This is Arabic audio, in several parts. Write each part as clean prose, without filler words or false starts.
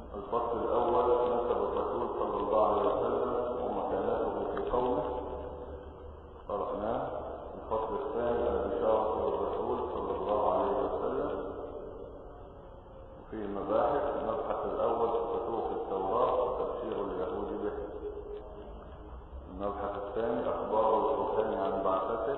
الفصل الأول نسب الرسول صلى الله عليه وسلم ومكانته في قومه قرأناه. الفصل الثاني البشارة بالرسول صلى الله عليه وسلم في المباحث. المبحث الأول فتوح التوراة وتبشير اليهود به. المبحث الثاني أخبار القرآن عن بعثته.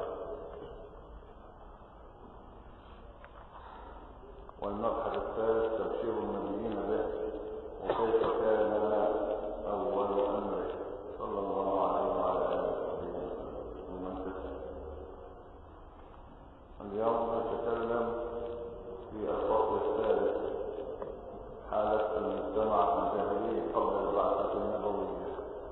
والمبحث الثالث تبشير النبيين به وكيف كان أول أمره صلى الله عليه وعلى آله ومن تسلم. اليوم نتكلم في الفصل الثالث حالة المجتمع في الجاهلية قبل البعثة النبوية.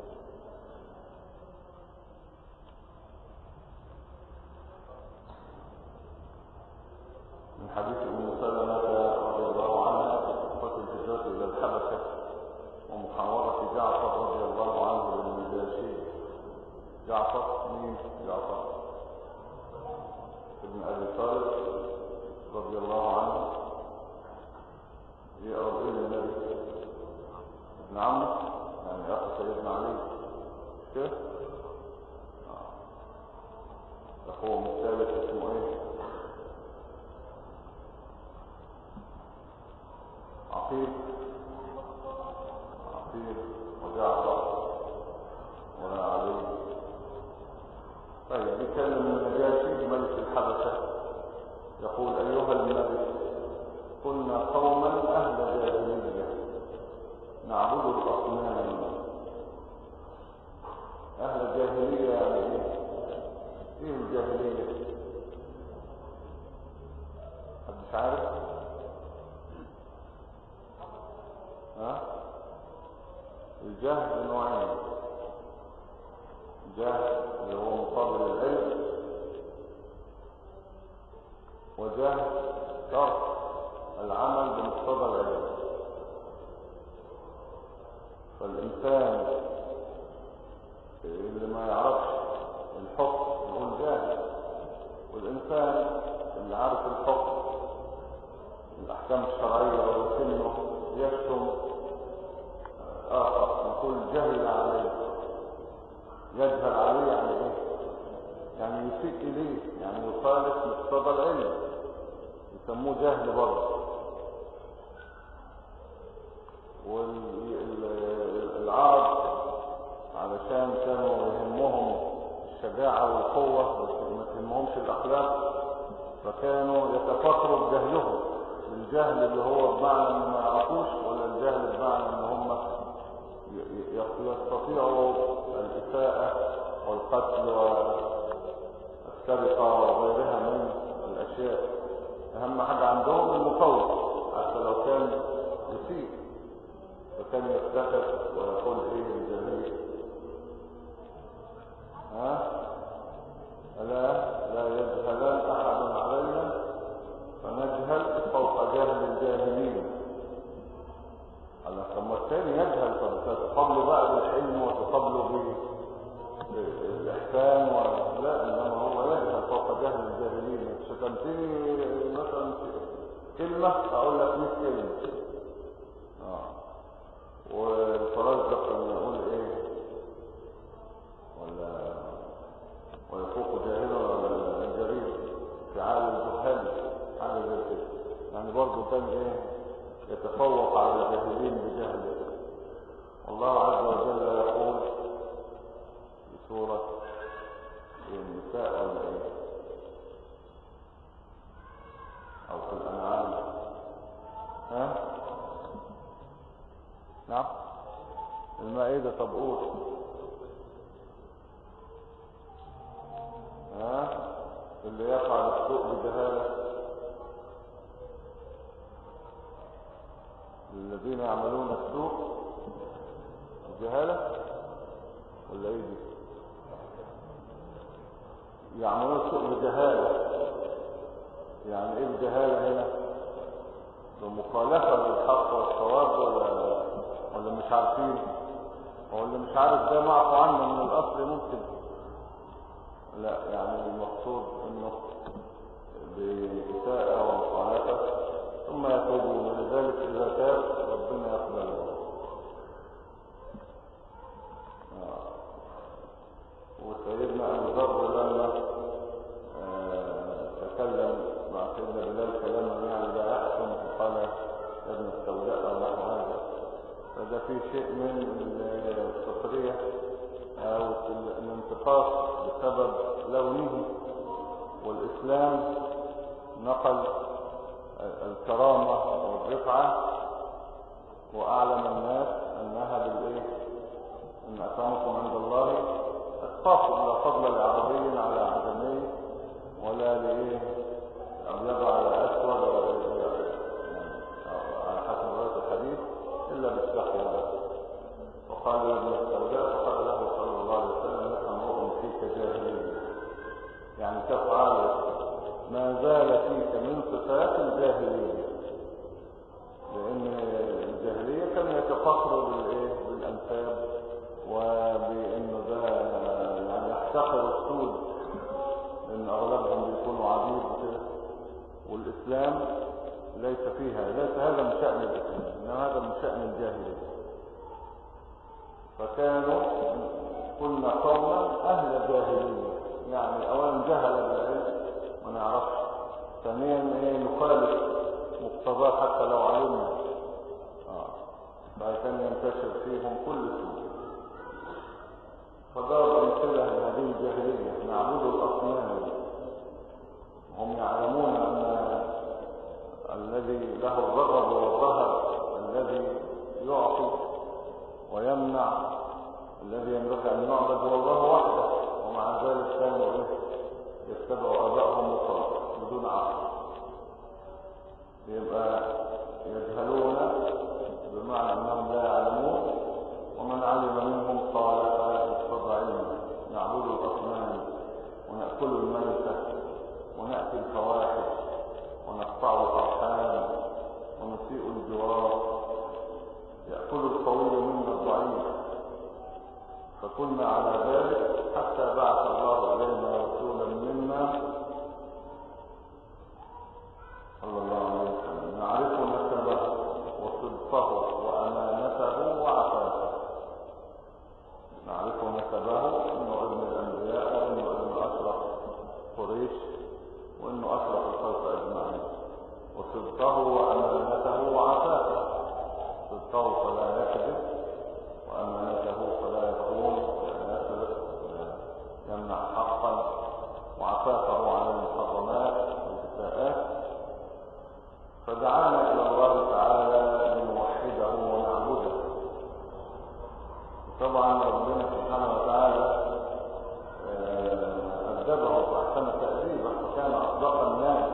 من حديث أم سلمة رضي الله عنها في قصة الهجرة إلى الحبشة ومحاورة جعفر رضي الله عنه للنجاشي. جعفر مين؟ جعفر ابن أبي طالب رضي الله عنه يقرب إلى النبي ابن عمه يعني أخو سيدنا علي كيف؟ أخوه مختلف اسمه إيه؟ عقيل وجعفر وعلي. طيب بيتكلم النجاشي ملك الحبشة يقول أيها الملك كنا قوما أهل جاهلية نعبد الأصنام. أهل الجاهلية يعني إيه؟ إيه الجاهلية؟ محدش عارف؟ الجهل نوعين. جهل اللي هو مقابل العلم، وجهل ترك العمل بمقتضى العلم. فالإنسان اللي ما يعرفش الحكم يقول جاهل، والإنسان اللي عارف الحكم الأحكام الشرعية ولكنه يشتم آخر يقول جهل عليه. يجهل عليه يعني إيه؟ يعني يسيء إليه، يعني يخالف مقتضى العلم، يسموه جهل برضه. والعرب علشان كانوا يهمهم الشجاعة والقوة بس ما تهمهمش الأخلاق، فكانوا يتفاخروا بجهلهم، الجهل اللي هو بمعنى ان ما يعرفوش، ولا الجهل بمعنى ان هم يستطيعوا الإساءة والقتل والسرقة وغيرها من الأشياء. أهم حاجة عندهم المقاومة حتى لو كان يسيء، فكان يفتخر ويقول إيه الجاهلية؟ لا يجهلان أحد علينا فنجهل فوق جهل الجاهلين. ثم الثاني يجهل فتقبله بقى بالحلم وتقبله بالإحسان لا، إنما هو يجهل فوق جهل الجاهلين. شتمتني مثلا كلمة أقول لك 100 كلمة. والفرزدق لما يقول إيه ويفوق جاهلا ولا الجرير في عالم الجهال حاجة زي كده، يعني برضه كان إيه يتفوق على الجاهلين بجهله. والله عز وجل يقول في سورة النساء ولا ايه او في الانعام نعم المائدة. طب قول اللي يقع السوء بجهالة، الذين يعملون السوء بجهالة ولا ايه دي؟ يعملون السوء بجهالة، يعني ايه الجهالة هنا؟ بمخالفة للحق والصواب ولا مش عارفين؟ هو اللي مش عارف ده معفو عنه من الاصل ممكن، لا يعني المقصود انه بإساءة ومخالفة ثم يتوبون، ولذلك اذا تاب ربنا يقبله. ده فيه شيء من السخرية أو الانتقاص بسبب لونه. والإسلام نقل الكرامة والرفعة وأعلم الناس أنها بالإيه؟ إن أكرمكم عند الله أتقاكم، لا فضل لعربي على عجمي ولا لإيه أبيض على أسود ولا على حسب رواية الحديث إلا بالتقوى. وقال يا ابن السوداء فقال له صلى الله عليه وسلم لك امرؤ فيك جاهلية، يعني تفعل ما زال فيك من صفات الجاهلية، لأن الجاهلية كانوا يتفخروا بالأنساب وبأنه ده يعني يحتقر السود، لأن أغلبهم بيكونوا عبيد وكده. والإسلام ليس هذا من شأن الإسلام، إنما هذا من شأن الجاهلية. فكانوا كنا قوما أهل جاهلية، يعني أولا جهل بالعلم ما نعرفش، ثانيا نخالف مقتضاه حتى لو علمنا، فكان ينتشر فيهم كل سوء. فضرب أمثلة لهذه الجاهلية: نعبد الأصنام. هم يعلمون أن الذي له الرغب والرهب، الذي يعطي ويمنع، الذي ينبغي أن يعبد هو الله وحده، ومع ذلك كانوا يتبعوا آبائهم وخلاص بدون عقل. يبقى يجهلون بمعنى أنهم لا يعلمون، ومن علم منهم صالح يقتضى علمه. نعبد الأصنام ونأكل الميتة ونأتي الفواحش ونقطع الأرحام ونسيء الجوار، يأكل القوي منا الضعيف. فكنا على ذلك حتى بعث الله إلينا رسولا منا صلى الله عليه وسلم نعرف نسبه وصدقه وأمانته وعفافه. نعرف نسبه إنه ابن الأنبياء، وإنه ابن أشرف قريش، وإنه أشرف الخلق أجمعين. وصدقه وأمانته وعفافه: صدقه فلا يكذب، وأمانته فلا يخون ولا يسرق ولا يمنع حقا، وعفافه عن المحرمات والإساءات. فدعانا إلى الله تعالى لنوحده ونعبده. طبعا ربنا سبحانه وتعالى أدبه وأحسن تأديبه، فكان أصدق الناس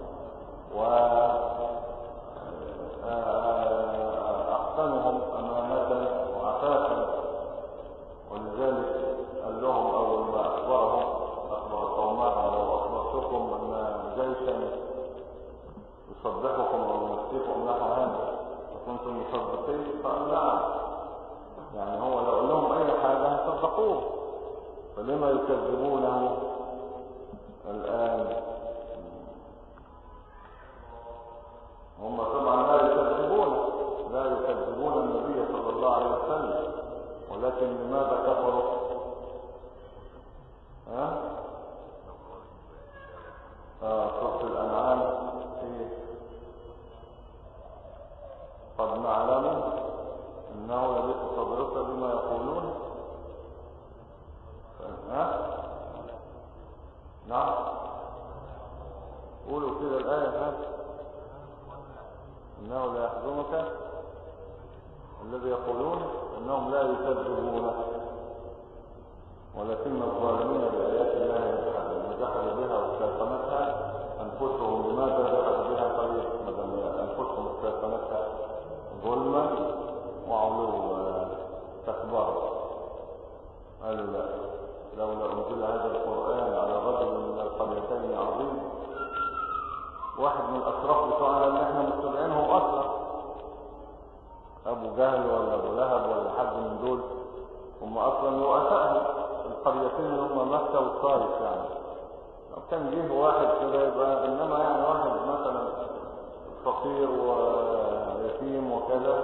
وأحسنهم أمانة وعفافا. ولذلك قال لهم أول ما أخبر قومهم: لو أخبرتكم أن جيشا يصدقكم ويمسككم نحو هذا فكنتم مصدقين؟ قال نعم. يعني هو لو قال لهم أي حاجة هيصدقوه، فلما يكذبونه الآن؟ هم طبعا لا يكذبون النبي صلى الله عليه وسلم، ولكن لماذا كفروا؟ سورة الأنعام قد نعلم إنه يضيق صدرك بما يقولون. نعم، قولوا كده الآية: إنه لا يحزنك الذي يقولون إنهم لا يكذبون ولكن الظالمين بآيات الله يجحدون. وجحدوا بها واستيقنتها أنفسهم. لماذا جحدوا بها؟ طيب أنفسهم استيقنتها ظلما وعلوا استكبارا. قالوا لا، لولا أنزل هذا القرآن على رجل من القريتين عظيم. واحد من الأشراف بتوعنا اللي احنا متبعينهم أصلا، أبو جهل ولا أبو لهب ولا حد من دول، هم أصلا رؤسائهم القريتين اللي هم مكة والطائف. يعني لو كان جه واحد كده يبقى، إنما يعني واحد مثلا فقير ويتيم وكذا.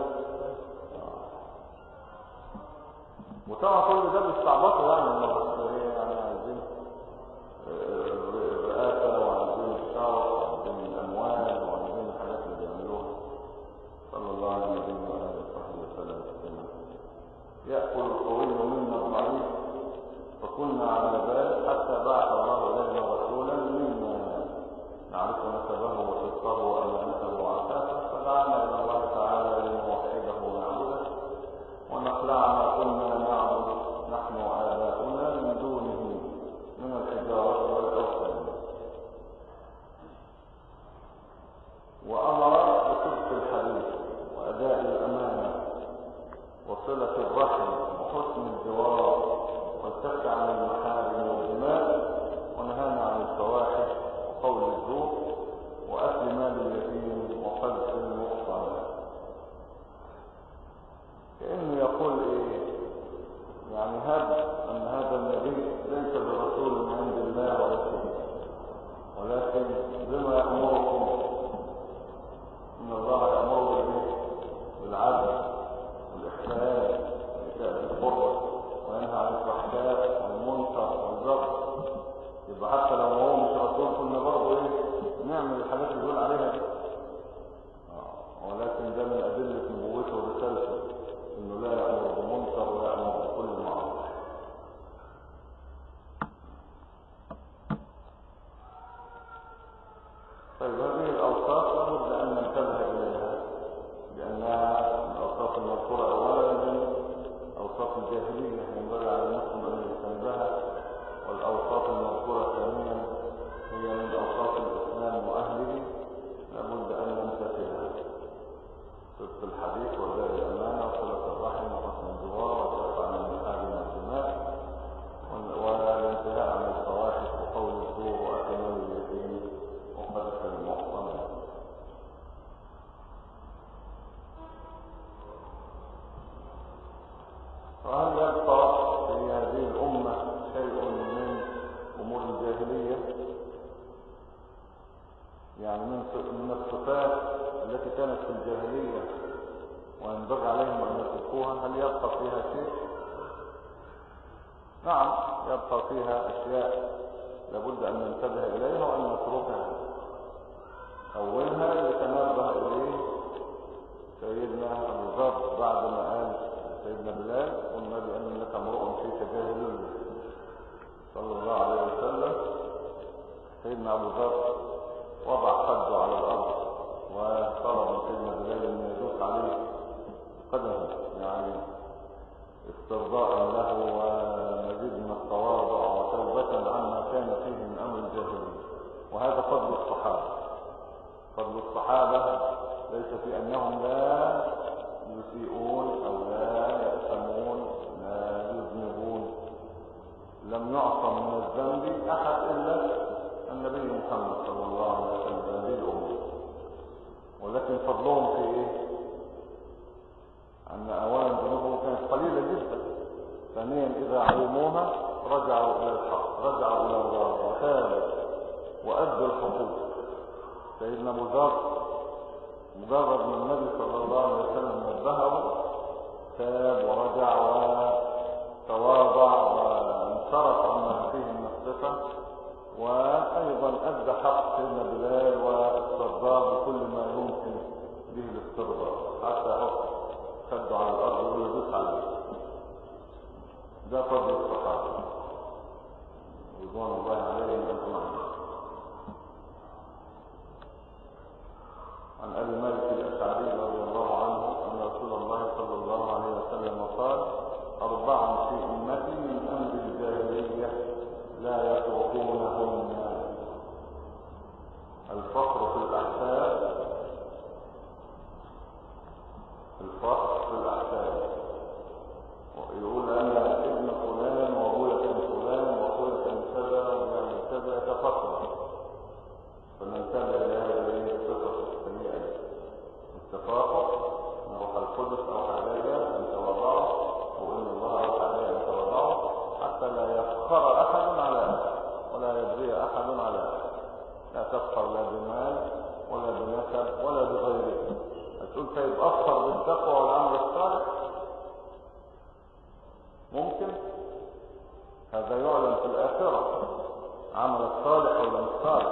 وطبعا كل ده بيستعبطوا، يعني عايزين الرئاسة وعايزين الشرف وعايزين الأموال وعايزين الحاجات اللي بيعملوها. صلى الله عليه وسلم. يأكل القوي منا الضعيف، فكنا على ذلك حتى بعث الله إلينا رسولا منا نعرف نسبه وصدقه وأمانته وعفافه، فدعانا إلى الله تعالى لنوحده ونعبده ونخلع ما كنا نعبد نحن وآباؤنا من دونه من الحجارة والأوثان، وأمر بصدق الحديث وأداء الأمانة وصلة الرحم وحسن الجوار والكف عن المحارم والدماء، ونهانا عن الفواحش وقول الزور وأكل مال اليتيم وقذف المحصنات. كأنه يقول إيه؟ يعني أن هذا النبي ليس برسول من عند الله ولا شيء، ولكن بما يأمركم إن الله يأمر بالعدل والإحسان وإيتاء ذي القربى وينهى عن الفحشاء والمنكر والبغي. يبقى حتى لو هو مش رسول كنا برضه إيه نعمل الحاجات اللي بيقول عليها دي، ولكن ده من أدلة نبوته ورسالته إنه لا يأمر بمنكر ولا يأمر بكل معروف. طيب هذه الأوصاف لابد أن ننتبه إليها، لأنها الأوصاف المذكورة أولا من أوصاف الجاهلية ينبغي على المسلم أن يجتنبها، والأوصاف المذكورة ثانيا هي من أوصاف الإسلام وأهله لابد أن نمتثلها: صدق الحديث وأداء الأمانة وصلة الرحم وحسن الجوار والكف عن المحارم والدماء والانتهاء عن الفواحش وقول الزور وأكل مال اليتيم وقذف المحصنات. وهل يبقى في هذه الأمة شيء من أمور الجاهلية، يعني من الصفات التي كانت في الجاهلية وينبغي عليهم أن يتركوها؟ هل يبقى فيها شيء؟ نعم، يبقى فيها أشياء لابد أن ننتبه إليها وأن نتركها. أولها يتنبه إليه سيدنا أبو ذر بعد ما قال سيدنا بلال: والنبي أن إنك امرؤ فيك جاهلية صلى الله عليه وسلم. سيدنا أبو ذر وضع خده على الأرض وطلب من سيدنا بلال أن يدوس عليه قدمه، يعني استرضاء له ومزيد من التواضع وتوبة عما كان فيه من أمر الجاهلية. وهذا فضل الصحابة. فضل الصحابة ليس في أنهم لا يسيئون أو لا يأثمون لا يذنبون، لم يعصم من الذنب أحد إلا النبي محمد صلى الله عليه وسلم هذه الأمة. ولكن فضلهم في إيه؟ أن أولا ذنوبهم كانت قليلة جدا، ثانيا إذا علموها رجعوا إلى الحق، رجعوا إلى الله وتابوا وأدوا الحقوق. سيدنا أبو ذر مجرد من النبي صلى الله عليه وسلم نبهه تاب ورجع وتواضع وانصرف عما فيه من الصفة، وأيضا أدى حق سيدنا بلال واسترضاه بكل ما يمكن به الاسترضاء، حتى خده على الأرض ويقول له دوس عليه. ده فضل الصحابة رضوان الله عليهم أجمعين. عن أبي مالك الأشعري رضي الله عنه أن رسول الله صلى الله عليه وسلم قال: 4 في أمتي من أمر الجاهلية لا يتركونهن: الفقر في الأحساب، الفقر في الأحساب، ويقول أنا ابن فلان وأبويا كان فلان وأخويا كان كذا ويعمل كذا يتفقر، فننتبه لهذه الصفة السيئة: التفاقر. نروح القدس أو عليها أن تواضعوا، وإن الله أوحى عليها أن تواضعوا، حتى لا يفخر أحد على أحد ولا يبغي أحد على أحد. لا تفخر لا بمال ولا بنسب ولا بغيره. هتقول طيب أفخر بالتقوى والعمل الصالح؟ ممكن هذا يعلم في الآخرة، عمل الصالح ولا مش صالح.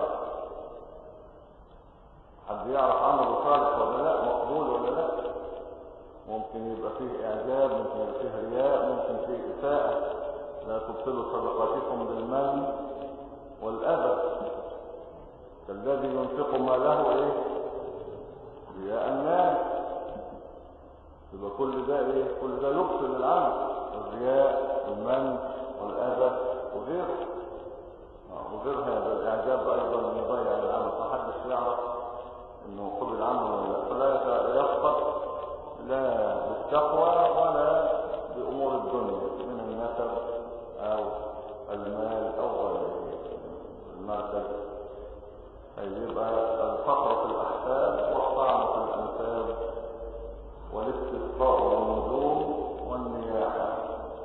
حد يعرف عمله صالح ولا لا، مقبول ولا لا؟ ممكن يبقى يبقى فيه إعجاب، ممكن يبقى فيه رياء، ممكن فيه إساءة. لا تبطلوا صدقاتكم بالمن والأذى كالذي ينفق ماله إيه؟ رياء الناس. يبقى كل ده إيه؟ كل ده يبطل العمل، الرياء والمن والأذى وغيره. وغير هذا الإعجاب أيضا يضيع العمل، فحدش يعرف إنه قبل العمل ولا لا. فلا يخطط لا بالتقوى ولا بأمور الدنيا من النسب أو المال أو غيره المركز. يبقى الفقر في الأحساب والطعن في الأنساب والاستسقاء والنجوم والنياحة.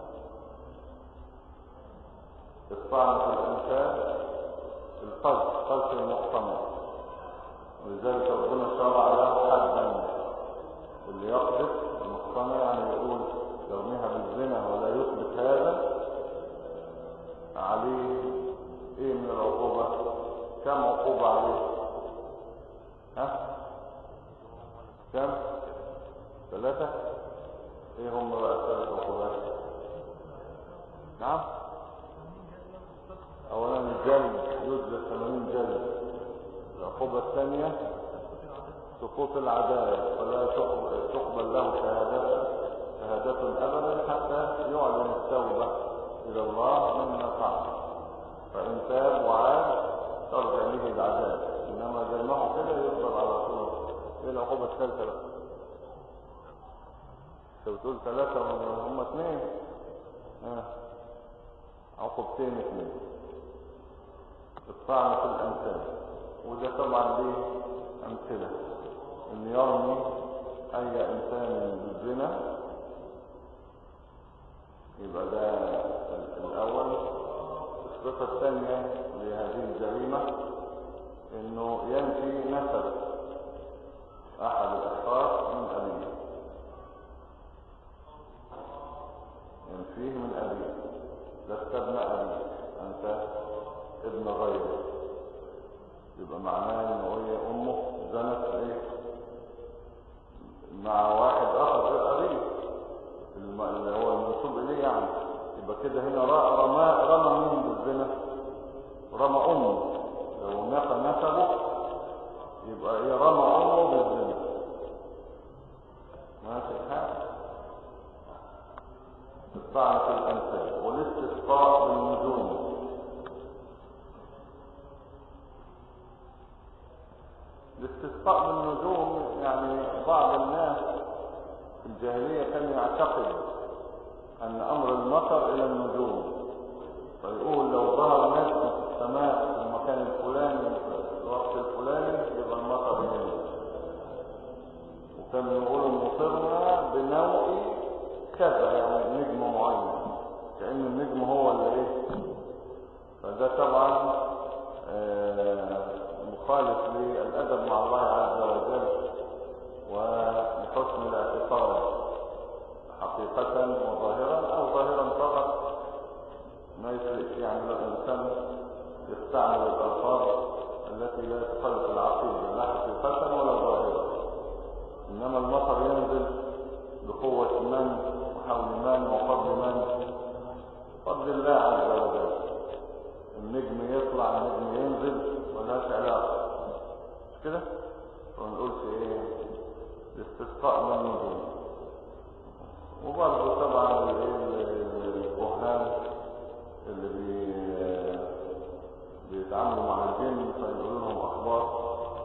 الطعن في الأنساب القذف المحتمل، ولذلك ربنا شرع له حدا. اللي يقذف المحتمل يعني يقول يرميها بالزنا ولا يثبت هذا عليه ايه من العقوبة؟ كم عقوبة عليه؟ كم؟ 3. ايه هم بقى 3 عقوبات؟ نعم. اولا الجلد، يجلد 80 جلد. العقوبة الثانية سقوط العدالة، فلا تقبل له شهادة أبدا حتى يعلن التوبة إلى الله مما فعل. فإن تاب وعاد ترجع به العدالة، إنما زي ما هو كده يقبل على طول. إيه العقوبة الثالثة بقى؟ أنت بتقول 3 هم 2. عقوبتين 2. الطعن في الأنساب، وده طبعا ليه أمثلة. إن يرمي أي إنسان بالزنا يبقى ده الأول. الصفة الثانية لهذه الجريمة إنه ينفي نسب أحد الأشخاص من أبيه، ينفيه من أبيه. لست ابن أبيه، أنت ابن غيره. يبقى معناه إنه هي أمه زنت إيه مع واحد آخر غير أبيه اللي هو المنسوب إليه يعني. يبقى كده هنا رمى مين بالزنا؟ رمى أمه. لو نفى نسبه يبقى إيه؟ رمى أمه بالزنا. ماشي الحال. الطعن في الأنساب والاستسقاء بالنجوم. الاستسقاء بالنجوم يعني بعض الناس في الجاهلية كان يعتقد أن أمر المطر إلى النجوم، فيقول لو ظهر نجم في السماء في المكان الفلاني في الوقت الفلاني يبقى المطر ينزل. وكانوا يقولوا مطرنا بنوع كذا، يعني نجم معين، كأن النجم هو اللي ايه. فده طبعا مخالف للأدب مع الله عز وجل ولحسن الاعتقاد حقيقة وظاهرا، أو ظاهرا فقط ما يفرقش. يعني لو الإنسان يستعمل الألفاظ التي لا تخالف العقيدة لا حقيقة ولا ظاهرا. إنما المطر ينزل بقوة من وحول من وفضل من؟ فضل الله عز وجل. النجم يطلع النجم ينزل ولا علاقة، مش كده؟ فما نقولش ايه الاستسقاء من النجوم. وبرضه طبعا الكهان اللي بيتعاملوا مع الجن فيقولوا لهم اخبار،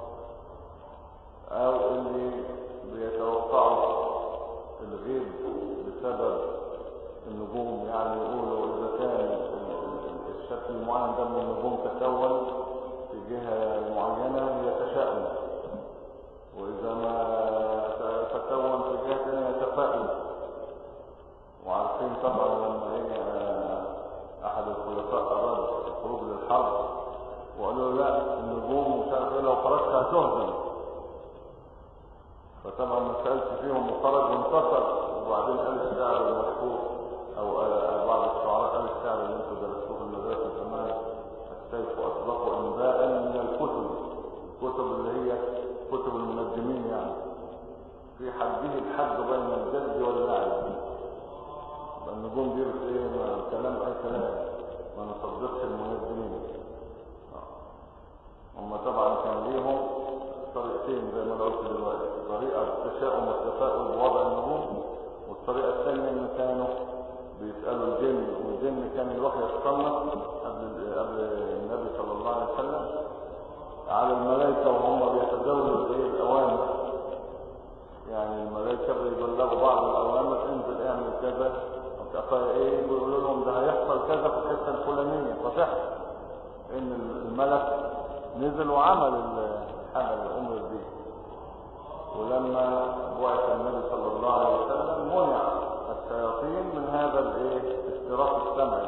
او اللي بيتوقعوا الغيب بسبب النجوم. يعني يقولوا اذا كان الشكل المعين ده من النجوم تكون في جهة معينة يتشائم، واذا ما تكون في جهة ثانية يتفائل. وعارفين طبعا لما احد الخلفاء اراد الخروج للحرب وقالوا لا النجوم مش عارف ايه لو خرجت هتهزم، فطبعا ما سالش فيهم وخرج وانتصر. وبعدين قال الشعر المشهور او بعض الشعراء قال الشعر اللي انتوا درستوه في المدرسه زمان: السيف اطلقوا انباء من الكتب اللي هي كتب المنجمين يعني. في حده الحد بين الجد واللعب. النجوم دي ايه؟ كلام اي كلام، ما نصدقش المنجمين. هم طبعا كان ليهم طريقتين زي ما انا قلت دلوقتي، طريقه التشاؤم والتفاؤل بوضع النجوم، والطريقه الثانيه ان كانوا بيسالوا الجن، والجن كان يروح يتصنف قبل النبي صلى الله عليه وسلم على الملائكه وهم بيتداولوا الاوامر. يعني الملائكه بيبلغوا بعض الاوامر، انزل اعمل كذا، ايه بيقولوا لهم ده هيحصل كذا في الحته الفلانيه، فتحصل ان الملك نزل وعمل الحاجه اللي امر بيه. ولما بعث النبي صلى الله عليه وسلم منع الشياطين من هذا الاستراق السمعي.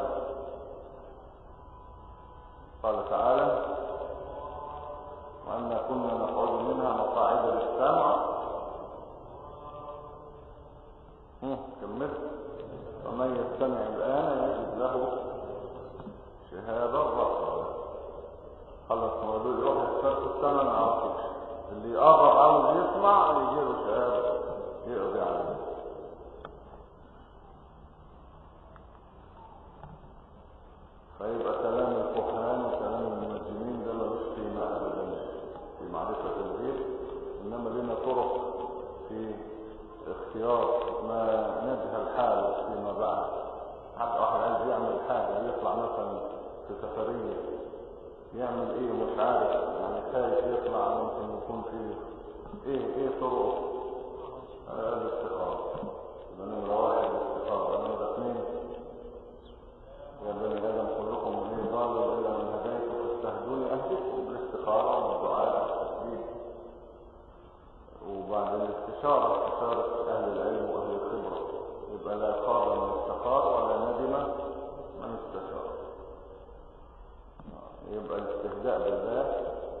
قال تعالى: وأنا كنا نقعد منها مقاعد للسمع. كمل. ومن يستمع الآن يجد له شهابا رصدا. خلص موضوع يروح يسترق السمع ما عرفوش، اللي يقرب عاوز يسمع يجيله شهاب يقضي عليه. فيبقى كلام الكهان وكلام المنجمين ده ملوش قيمة أبدا في معرفة الغيب، إنما لنا طرق في اختيار ما نجهل حاله فيما بعد. حد واحد عايز يعمل حاجة، يطلع مثلا في سفرية يعمل ايه مش عارف، يعني خايف يطلع، ممكن يكون فيه ايه طرقه؟ الاستخارة. نمرة واحد الاستخارة. نمرة اثنين: يا بني آدم كلكم ضال إلا من هديته فاستهدوني أهدكم. بالاستخارة والدعاء والتسبيح. وبعد الاستشارة، استشارة أهل العلم وأهل الخبرة. يبقى لا خاب من استخار ولا ندم من استشار. يبقى الاستهزاء بالله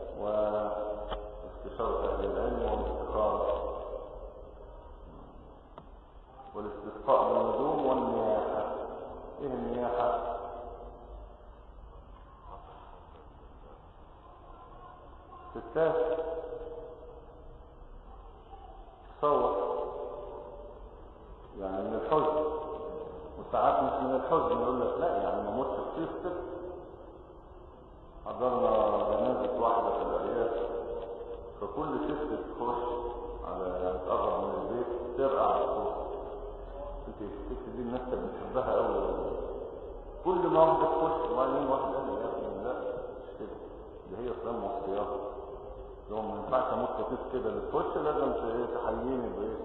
واستشارة أهل العلم والاستخارة والاستسقاء بالنجوم والنياحة. ايه النياحة؟ ستات تصور يعني من الحزن، وساعات مش من الحزن، يقول لك لا يعني ما موتش كتير كده. حضرنا جنازة واحدة في الأرياف، فكل ست تخش على يعني تقرب من البيت ترقع على الصوت. الست دي الناس كانت بتحبها قوي. كل ما واحدة تخش وبعدين واحد قال لي يا ابني لا مش كده، دي هي اسلام وصيات. لو ما ينفعش اموت كتير كده، اللي تخش لازم تحييني بايه.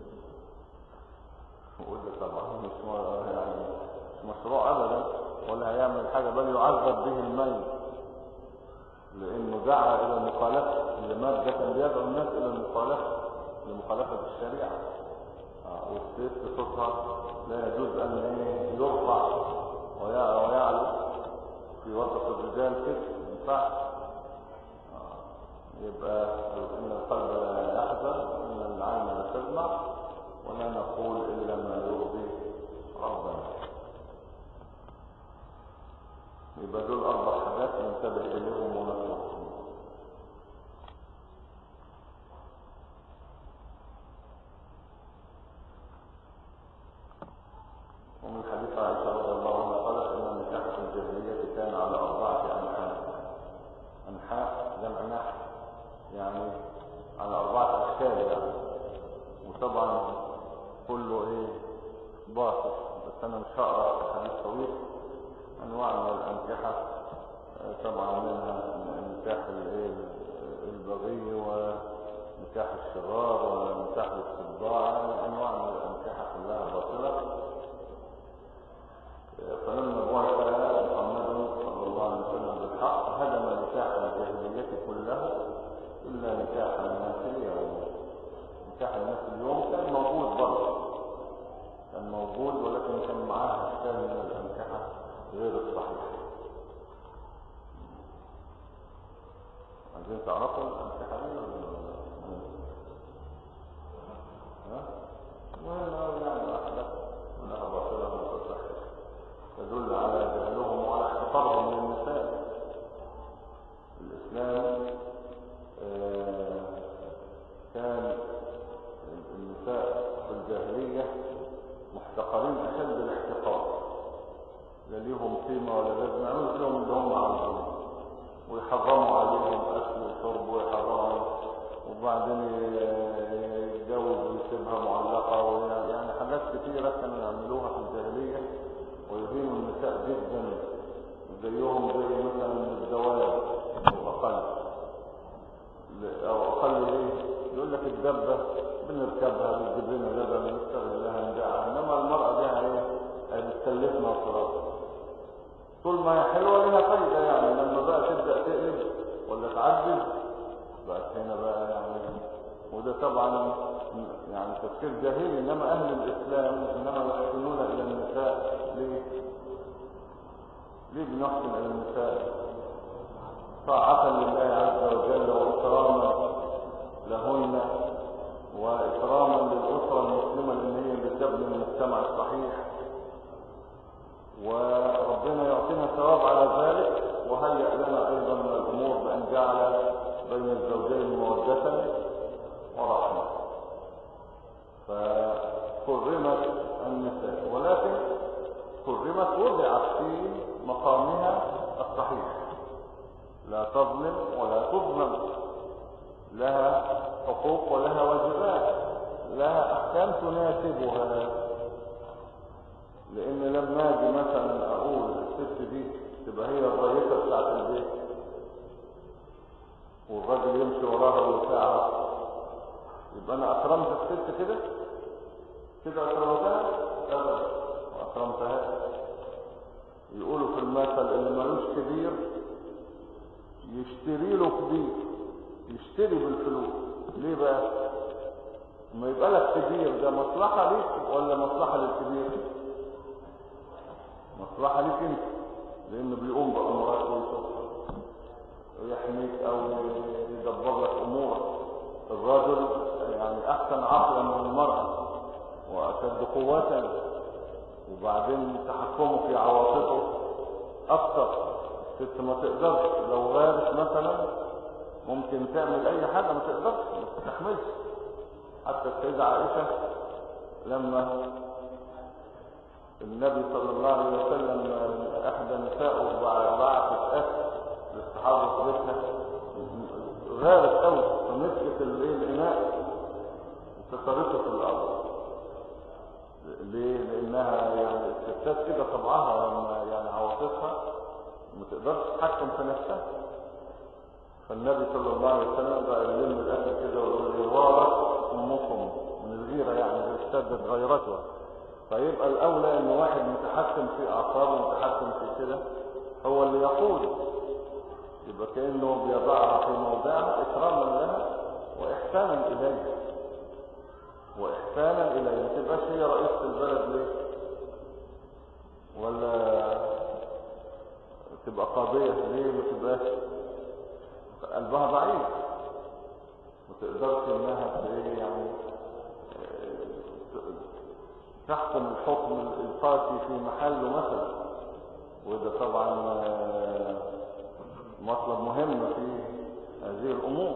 وقلت طبعا يعني مش مشروع ابدا، ولا هيعمل حاجه، بل يعذب به الميت، لانه دعا الى المخالفه. اللي مات ده كان بيدعو الناس الى المخالفه، لمخالفه الشريعه. والست صوتها لا يجوز ان يرفع ويعلو في وسط الرجال كده، ما ينفعش. يبقى ان القلب لا يحزن وان العين لا تدمع ولا نقول الا ما يرضي ربنا. يبقى دول 4 حاجات ننتبه اليهم ونتوقف. ومن حديث عائشة رضي الله عنها قالت ان النكاح في الجاهلية كان على 4 أنحاء. أنحاء جمع نحو، يعني على 4 أشكال يعني. وطبعا كله باطل، بس انا مش هقرا حديث طويل. انواع من الانكحه طبعا منها نكاح البغي ونكاح الشرار ونكاح الاستبضاع، يعني انواع من الانكحه كلها باطله. فلما بعث محمد صلى الله عليه وسلم بالحق هدم نكاح الجاهليه كله الا نكاح الناس اليوم. نكاح الناس اليوم كان موجود برضه، كان موجود، ولكن كان معاه اشكال من الانكحه غير الصحيحه. عايزين تعرفوا الانكحه دي ولا ها؟ الجاهلية محتقرين أشد الاحتقار، لا ليهم قيمة ولا لازم يعملوا لهم اللي هم عاوزينه، ويحرموا عليهم أكل وشرب ويحرموا، وبعدين يتجوز ويسيبها معلقة، يعني حاجات كتيرة كانوا يعملوها في الجاهلية ويهينوا النساء جدا، زيهم زي مثلا الزواج أو أقل إيه، يقول لك الدبة بنركبها بتجيب لنا لبن نستغلها نبيعها، إنما المرأة دي إيه؟ بتكلفنا وخلاص. طول ما هي حلوة لها فايدة، يعني لما بقى تبدأ تقلب ولا تعجز بقت هنا بقى يعني. وده طبعا يعني تفكير جاهلي، إنما أهل الإسلام إنما يحسنون إلى النساء. ليه بنحسن إلى النساء؟ طاعة لله عز وجل وإكراما لهن وإكراما للأسرة المسلمة، لأن هي اللي تبني المجتمع الصحيح، وربنا يعطينا ثواب على ذلك. وهيأ لنا أيضا من الأمور بأن جعل بين الزوجين مودة ورحمة، فكرمت النساء، ولكن كرمت وضعت في مقامها الصحيح، لا تظلم ولا تظلم، لها حقوق ولها واجبات، لها أحكام تناسبها. لأن لما أجي مثلا أقول الست دي تبقى هي الرئيسة بتاعت البيت والراجل يمشي وراها ويساعها، يبقى أنا أكرمت الست كده أكرمتها أبدا وأكرمتها. يقولوا في المثل اللي ملوش كبير يشتري له كبير، يشتري بالفلوس. ليه بقى؟ ما يبقى لك كبير، ده مصلحة ليك ولا مصلحة للكبير؟ مصلحة ليك انت، لانه بيقوم بأمرك ويحميك او يدبر لك امورك. الرجل يعني احسن عقلا من المرأة واشد قوة، وبعدين تحكمه في عواطفه اكثر. الست ما تقدرش، لو غابت مثلا ممكن تعمل اي حاجة، ما تقدرش، ما تستحملش. حتى السيدة عائشة لما النبي صلى الله عليه وسلم احدى نسائه بعثت اكل للصحابة في بيتها، غابت قوي فمسكت الاناء وكسرته في الارض. ليه؟ لانها يعني الستات كده طبعها لما يعني عواطفها ما تقدرش تتحكم في نفسها. فالنبي صلى الله عليه وسلم بقى يلم الاكل كده ويقول غارت امكم، من الغيره يعني اشتدت غيرتها. فيبقى الاولى ان واحد متحكم في اعصابه ومتحكم في كده هو اللي يقود، يبقى كانه بيضعها في موضعها اكراما لها واحسانا اليها. ما تبقاش هي رئيسة البلد ليه؟ ولا تبقى قاضية ليه؟ ما تبقاش قلبها ضعيف، ما تقدرش انها يعني تحكم الحكم القاسي في محله مثلا. وده طبعا مطلب مهم في هذه الامور،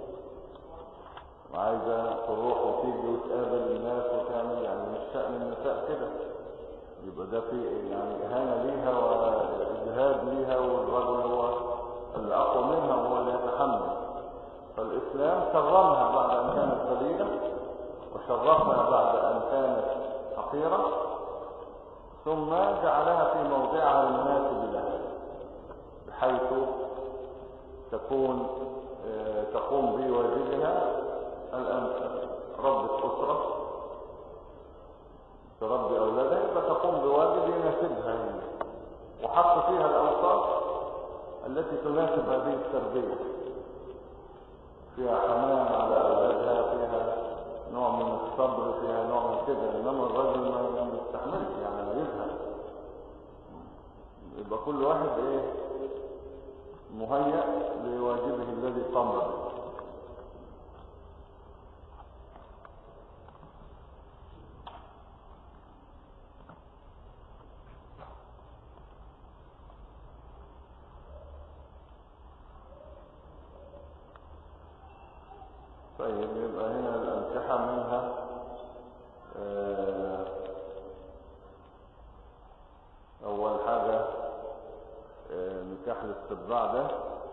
وعايزه تروح وتيجي وتقابل الناس وتعمل، يعني مش شأن النساء كده. يبقى ده في يعني اهانه ليها واجهاد ليها، والرجل هو اللي اقوى منها وهو اللي يتحمل. فالاسلام كرمها بعد ان كانت ذليله، وشرفها بعد ان كانت حقيره، ثم جعلها في موضعها المناسب لها، بحيث تقوم بواجبها الأمثل. ربة أسرة تربي أولادها، فتقوم بواجب يناسبها هي، وحط فيها الأوصاف التي تناسب هذه التربية، فيها حنان على أولادها، فيها نوع من الصبر، فيها نوع من كده. إنما الرجل ما يستحملش، يعني ما يزهق. يبقى كل واحد مهيأ لواجبه الذي قام به. طيب، يبقى هنا الأنكحة منها الاستبداع ده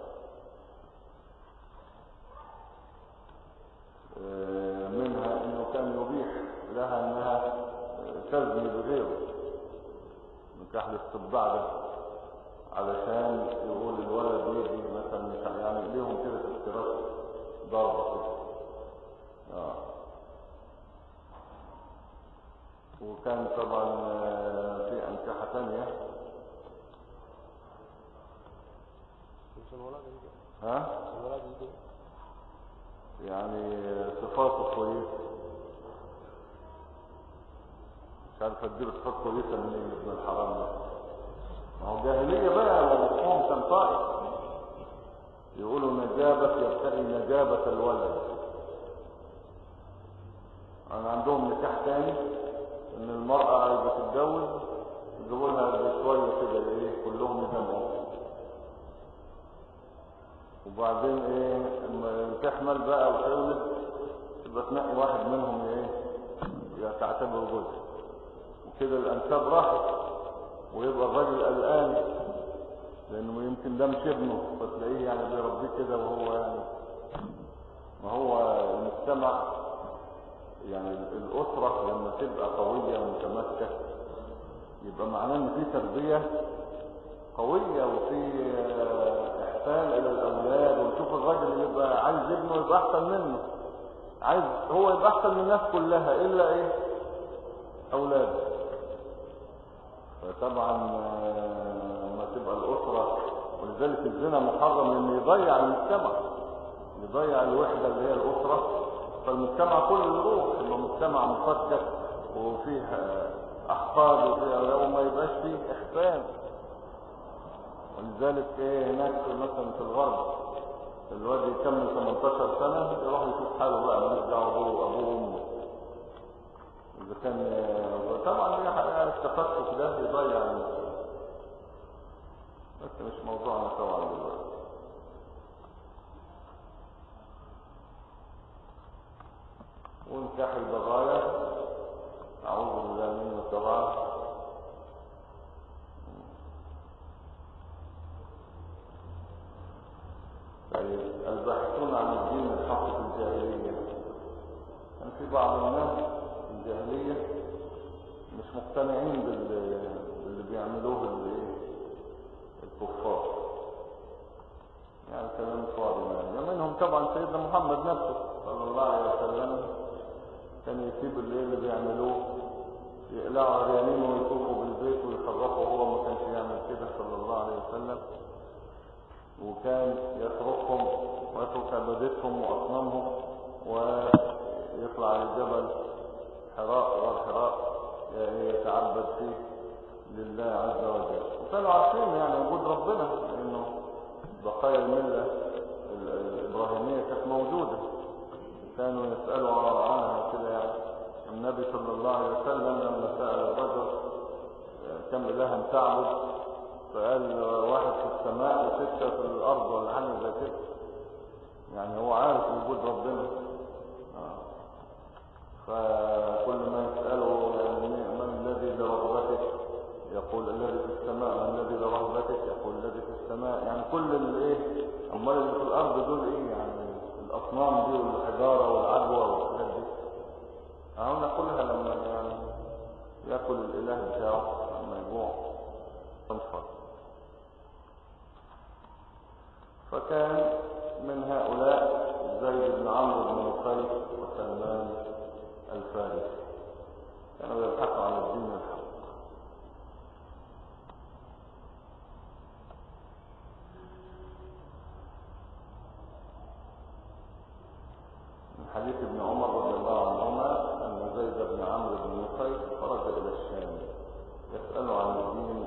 منها انه كان يبيح لها انها تزني بغيره. نكاح الاستبداع ده علشان يقول الولد يجي مثلا مش يعني ليهم كده تفسيرات ضربة كده. وكان طبعا في أنكحة تانية يعني صفاته كويسة، مش عارف اديله صفات كويسة من ابن الحرام ده. ما هو جاهلية بقى ومفهوم كان طائف يقولوا نجابة يبتغي نجابة الولد. أنا عندهم نكاح تاني ان المرأة عايزة تتجوز يجيبوا لها بشوية كده ايه كلهم يجمعوا، وبعدين ايه لما تحمل بقى وتولد تبقى تنقي واحد منهم ايه تعتبر جزء، وكده الانساب راحت ويبقى الراجل قلقان لانه يمكن ده مش ابنه، فتلاقيه يعني بيربيه كده وهو يعني ما هو المجتمع يعني الأسرة لما تبقى قوية ومتماسكة يبقى معناه ان في تربية قوية وفي إحسان إلى الأولاد. ونشوف الراجل اللي يبقى عايز ابنه يبقى أحسن منه، عايز هو يبقى أحسن من الناس كلها إلا إيه أولاده. فطبعا لما تبقى الأسرة، ولذلك الزنا محرم لأنه يضيع المجتمع، يضيع الوحدة اللي هي الأسرة، فالمجتمع كله يروح. لما مجتمع مفكك وفيه احقاد وفيه وما يبقاش فيه احسان. ولذلك ايه هناك مثلا في الغرب الواد يكمل 18 سنة يروح يشوف حاله بقى، ماليش دعوه ابوه وامه. اذا كان طبعا هي حاجه التفكك ده يضيع المجتمع، بس مش موضوعنا طبعا دلوقتي. ونكاح البغايا أعوذ بالله منه طبعا. طيب الباحثون عن الدين الحق في الجاهلية، كان في بعض الناس في الجاهلية مش مقتنعين باللي بيعملوه الكفار، يعني كلام فاضي. منهم طبعا سيدنا محمد نفسه صلى الله عليه وسلم كان يسيب اللي بيعملوه، يقلعوا عريانين ويطوفوا بالبيت ويخرفوا، هو ما كانش يعمل كده صلى الله عليه وسلم. وكان يتركهم ويترك عبادتهم واصنامهم ويطلع لجبل حراء والحراء يتعبد فيه لله عز وجل. وكانوا عارفين يعني وجود ربنا، لانه بقايا المله الابراهيميه كانت موجوده، كانوا يسالوا عنها كده. يعني النبي صلى الله عليه وسلم لما سال الرجل كم الها تعبد، فقال واحد في السماء وستة في الأرض ولا حاجة زي كده. يعني هو عارف وجود ربنا. فكل ما يسأله يعني من الذي لرغبتك يقول الذي في السماء، من الذي لرغبتك يقول الذي في السماء. يعني كل أمال اللي في الأرض دول يعني الأصنام دي والحجارة والعجوة والحاجات دي هنا كلها لما يعني يأكل الإله بتاعه لما يجوع تنفر. فكان من هؤلاء زيد بن عمرو بن نفيل وسلمان الفارسي، كانوا يبحثوا عن الدين الحق. من حديث ابن عمر رضي الله عنهما أن زيد بن عمرو بن نفيل خرج إلى الشام يسأل عن الدين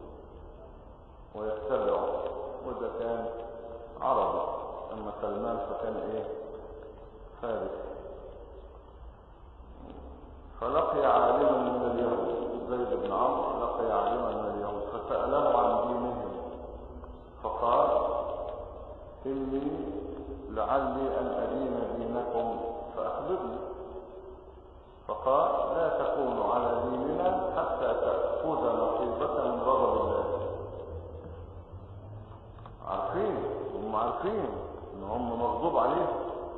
ويتبعه، وده كان عربي، أما سلمان فكان فارسي. فلقي عالما من اليهود، زيد بن عمرو لقي عالما من اليهود فسأله عن دينهم، فقال إني لعلي أن أدين دينكم فأخبرني. فقال لا تكون على ديننا حتى تأخذ نصيبك من غضب الله. عارفين ان هم مغضوب عليهم.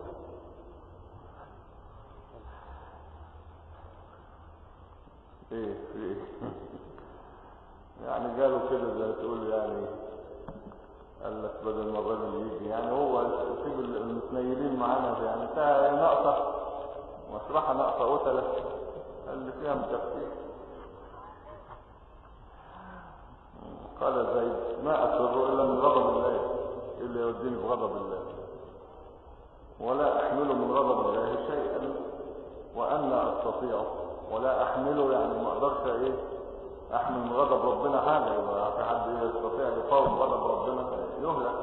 ايه في ايه؟ يعني قالوا كده زي تقول يعني، قال لك بدل ما الراجل يجي يعني هو يسيب المتنيلين معانا يعني انتهى ناقصه مشرحه ناقصه قتله اللي فيها مكفيه. قال زيد ما أسر إلا من غضب الله، إلا يوديني بغضب الله، ولا أحمل من غضب الله شيئا وأنا أستطيع، ولا أحمله يعني ما أقدرش إيه أحمل من غضب ربنا حاجة، يبقى في حد يستطيع يقاوم غضب ربنا يهلك.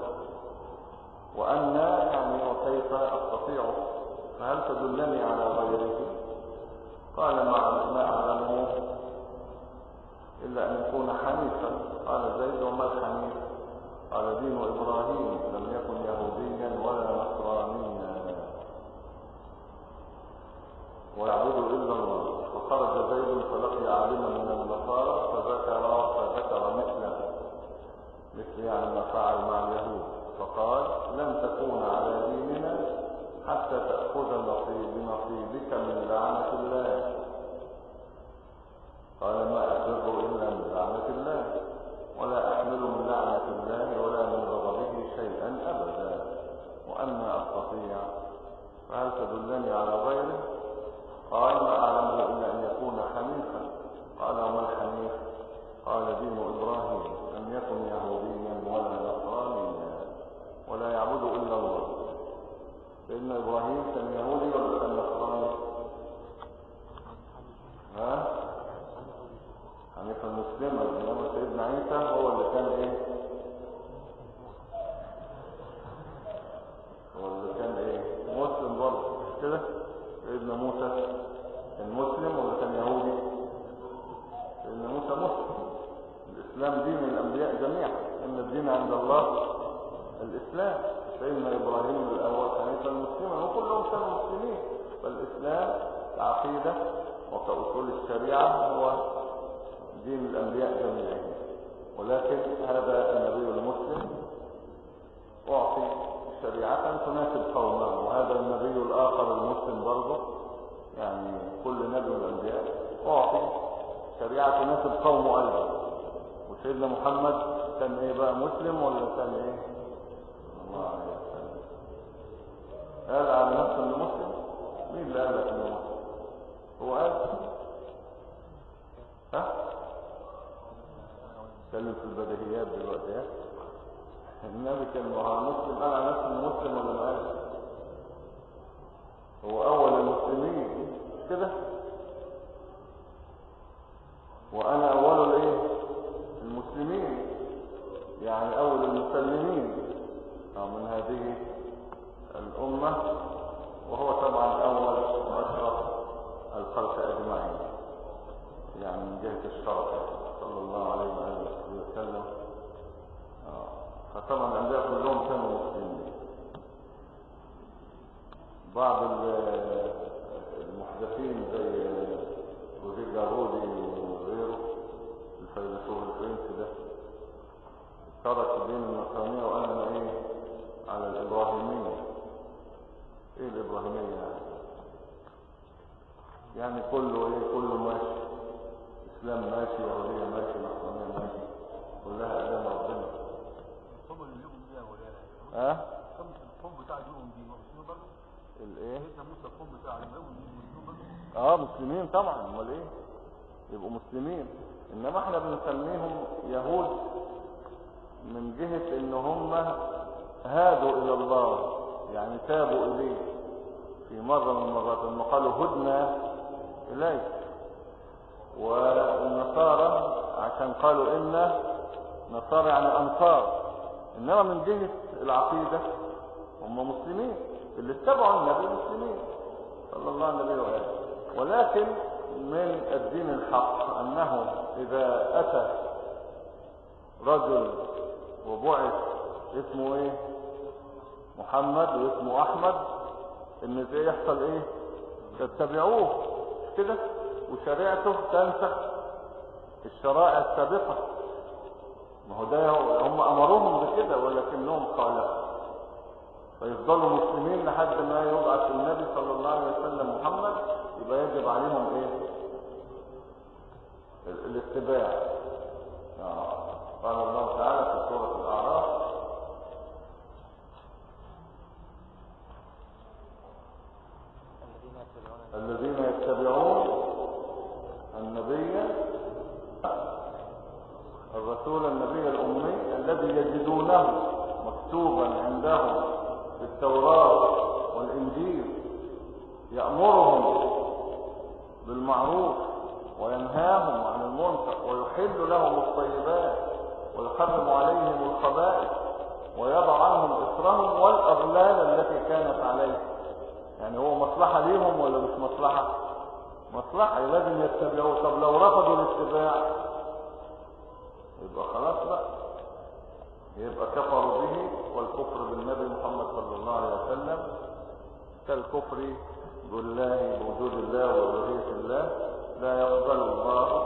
وأنا يعني وكيف أستطيع، فهل تدلني على غيره؟ قال ما أعلمه إلا أن يكون حنيفا. قال زيد وما الحنيف؟ قال دين إبراهيم لم يكن يهوديا ولا نصرانيا ويعبد إلا الله. فخرج زيد فلقي عالما من النصارى فذكر مثل يعني ما فعل مع اليهود، فقال لن تكون على ديننا حتى تأخذ بنصيبك من لعنة الله. قال ما أفر إلا من لعنة الله، ولا أحمل من لعنة الله ولا من غضبه شيئا أبدا، وأنا أستطيع، فهل تدلني على غيره؟ قال ما أعلمه إلا أن يكون حنيفا. قال وما الحنيف؟ قال دين إبراهيم لم يكن يهوديا ولا نصرانيا ولا يعبد إلا الله. سيدنا إبراهيم كان يهودي ولا كان نصراني؟ حنيفا مسلما، انما سيدنا عيسى هو اللي كان ايه؟ مسلم برضه كده. سيدنا موسى كان مسلم ولا كان يهودي؟ سيدنا موسى مسلم. الاسلام دين الانبياء جميعا، ان الدين عند الله الاسلام. سيدنا ابراهيم الاول حنيفا مسلما وكلهم كانوا مسلمين، فالاسلام كعقيده وكأصول الشريعه هو دين الأنبياء جميعهم. ولكن هذا النبي المسلم أعطي شريعة تناسب قومه، وهذا النبي الآخر المسلم برضه يعني كل نبي من الأنبياء أعطي شريعة تناسب قومه أيضا. وسيدنا محمد كان إيه بقى، مسلم ولا كان إيه؟ الله عليه وسلم هذا على نفسه إنه مسلم؟ مين اللي قال لك إنه مسلم؟ هو قال اتكلم في البديهيات دلوقتي. النبي كان مع مسلم، قال على نفسه انه مسلم ولا ما قالش؟ هو اول المسلمين كده، وانا اول الايه؟ المسلمين، يعني اول المسلمين من هذه الامه، وهو طبعا اول واشرف الخلق اجمعين يعني من جهه الشرف صلى الله عليه وآله وسلم. فطبعا الأنبياء كلهم كانوا مسلمين. بعض المحدثين زي روزي جارودي وغيره الفيلسوف الفرنسي ده ترك دين النصرانية وقال انا ايه على الإبراهيمية. ايه الإبراهيمية يعني كله ايه، كله ماشي، اسلام ماشي، يهودية ماشي، نصرانية ماشي، كلها ادام ربنا. الحب اللي لهم دي ولا الحب بتاع اليوم دي مسلمين برضه؟ الايه؟ سيدنا موسى الحب بتاع اليوم دي مسلمين برضه؟ مسلمين طبعا، امال ايه؟ يبقوا مسلمين. انما احنا بنسميهم يهود من جهة ان هم هادوا الى الله، يعني تابوا اليه. في مرة من المرات لما قالوا هدنا اليك، والنصارى عشان قالوا إن نصارى يعني أنصار، إنما من جهة العقيدة هم مسلمين، اللي اتبعوا النبي مسلمين صلى الله عليه وسلم. ولكن من الدين الحق أنه إذا أتى رجل وبعث اسمه إيه محمد واسمه أحمد، إن زي يحصل إيه تتبعوه كده، وشريعته تنسخ الشرائع السابقة. ما هو ده هم امروهم بكده ولكنهم خالفوا. فيفضلوا مسلمين لحد ما يبعث النبي صلى الله عليه وسلم محمد، يبقى يجب عليهم ايه؟ الاتباع. قال الله تعالى في سورة الأعراف: الذين يتبعون النبي الرسول النبي الأمي الذي يجدونه مكتوبا عندهم في التوراة والإنجيل يأمرهم بالمعروف وينهاهم عن المنكر ويحل لهم الطيبات ويحرم عليهم الخبائث ويضع عنهم إصرهم والأغلال التي كانت عليهم. يعني هو مصلحة ليهم ولا مش مصلحة؟ مصلحة، لازم يتبعوه. طب لو رفضوا الاتباع يبقى خلاص بقى، يبقى كفروا به. والكفر بالنبي محمد صلى الله عليه وسلم كالكفر بالله، بوجود الله وألوهية الله. لا يقبل الله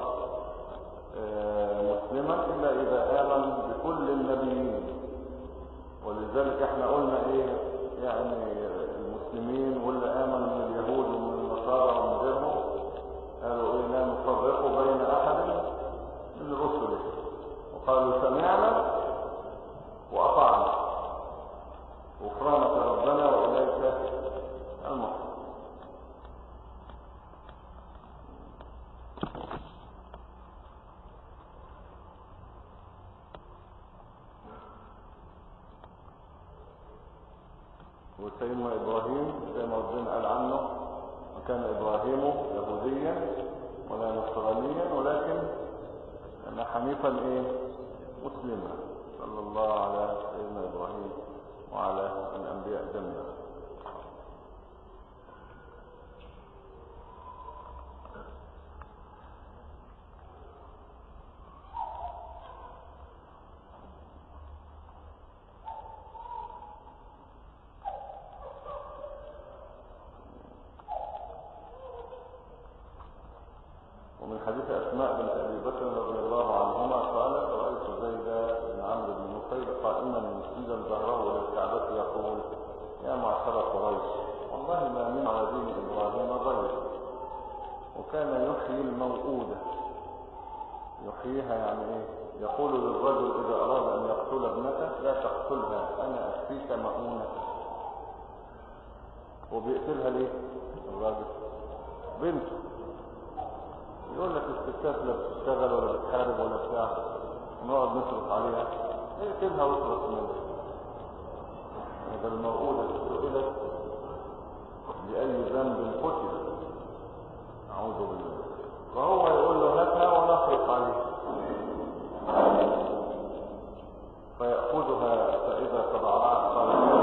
مسلما إلا إذا آمن بكل النبيين. ولذلك احنا قلنا ايه يعني المسلمين واللي آمن من اليهود ومن النصارى ومن غيرهم قالوا ايه؟ لا نفرق بين أحد من رسله، وقالوا سمعنا وأطعنا غفرانك ربنا وإليك المصير. وسيدنا إبراهيم زي ما ربنا قال عنه: وكان إبراهيم يهوديا ولا نصرانيا ولكن كان حنيفا ايه؟ مسلما. صلى الله على سيدنا إبراهيم وعلى الأنبياء جميعا. ومن حديث أسماء بنت أبي بكر رضي الله عنهما قالت: رأيت زيد بن عمرو بن نفيل قائما مسندا ظهره إلى الكعبة يقول: يا معشر قريش، والله ما من على دين إبراهيم غير. وكان يحيي الموءودة. يحييها يعني ايه؟ يقول للرجل إذا أراد أن يقتل ابنته: لا تقتلها، أنا أكفيك مؤونة. وبيقتلها ليه الراجل؟ بنته. يقول لك الستات لا بتشتغل ولا بتحارب ولا بتاع، ونقعد نصرف عليها، اقتلها واصرف منها. هذا الموءودة سئلت بأي ذنب قتل، أعوذ بالله. فهو يقول له: هاتها ونصرف عليها. فيأخذها فإذا تضعرعت قال: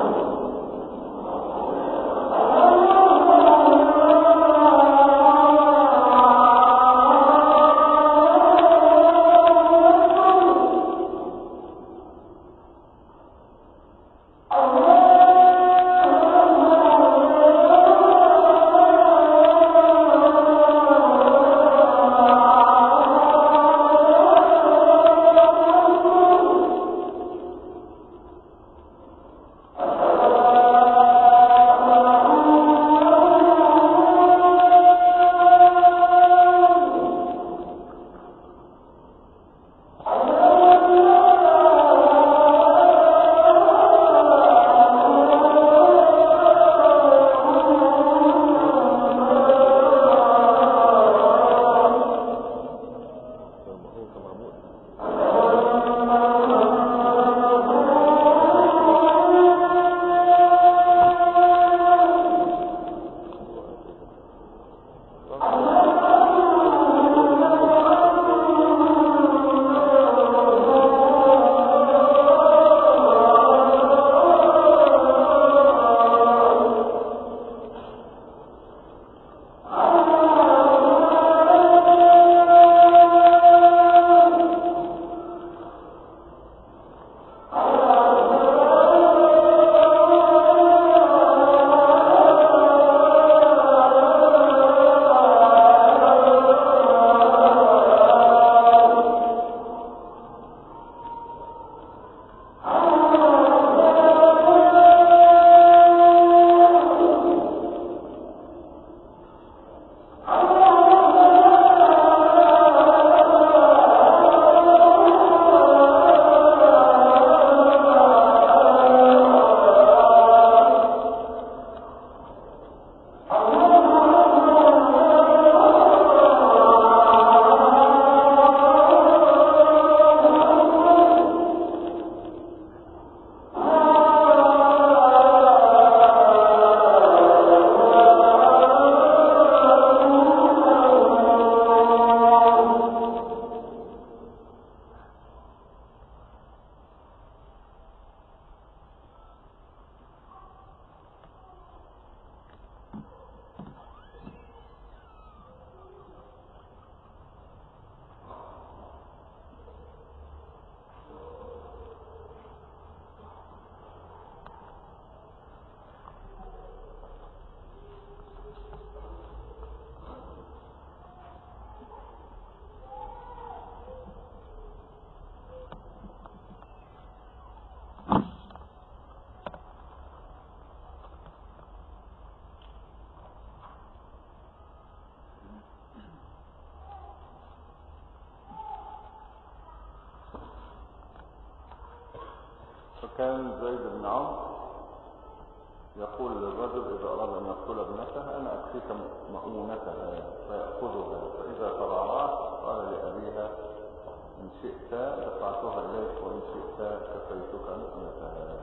فكان زيد بن عمرو يقول للرجل إذا أراد أن يقتل ابنته أنا أكفيك مؤونتها فيأخذها، فإذا ترعرعت قال لأبيها إن شئت دفعتها إليك وإن شئت كفيتك مؤونتها.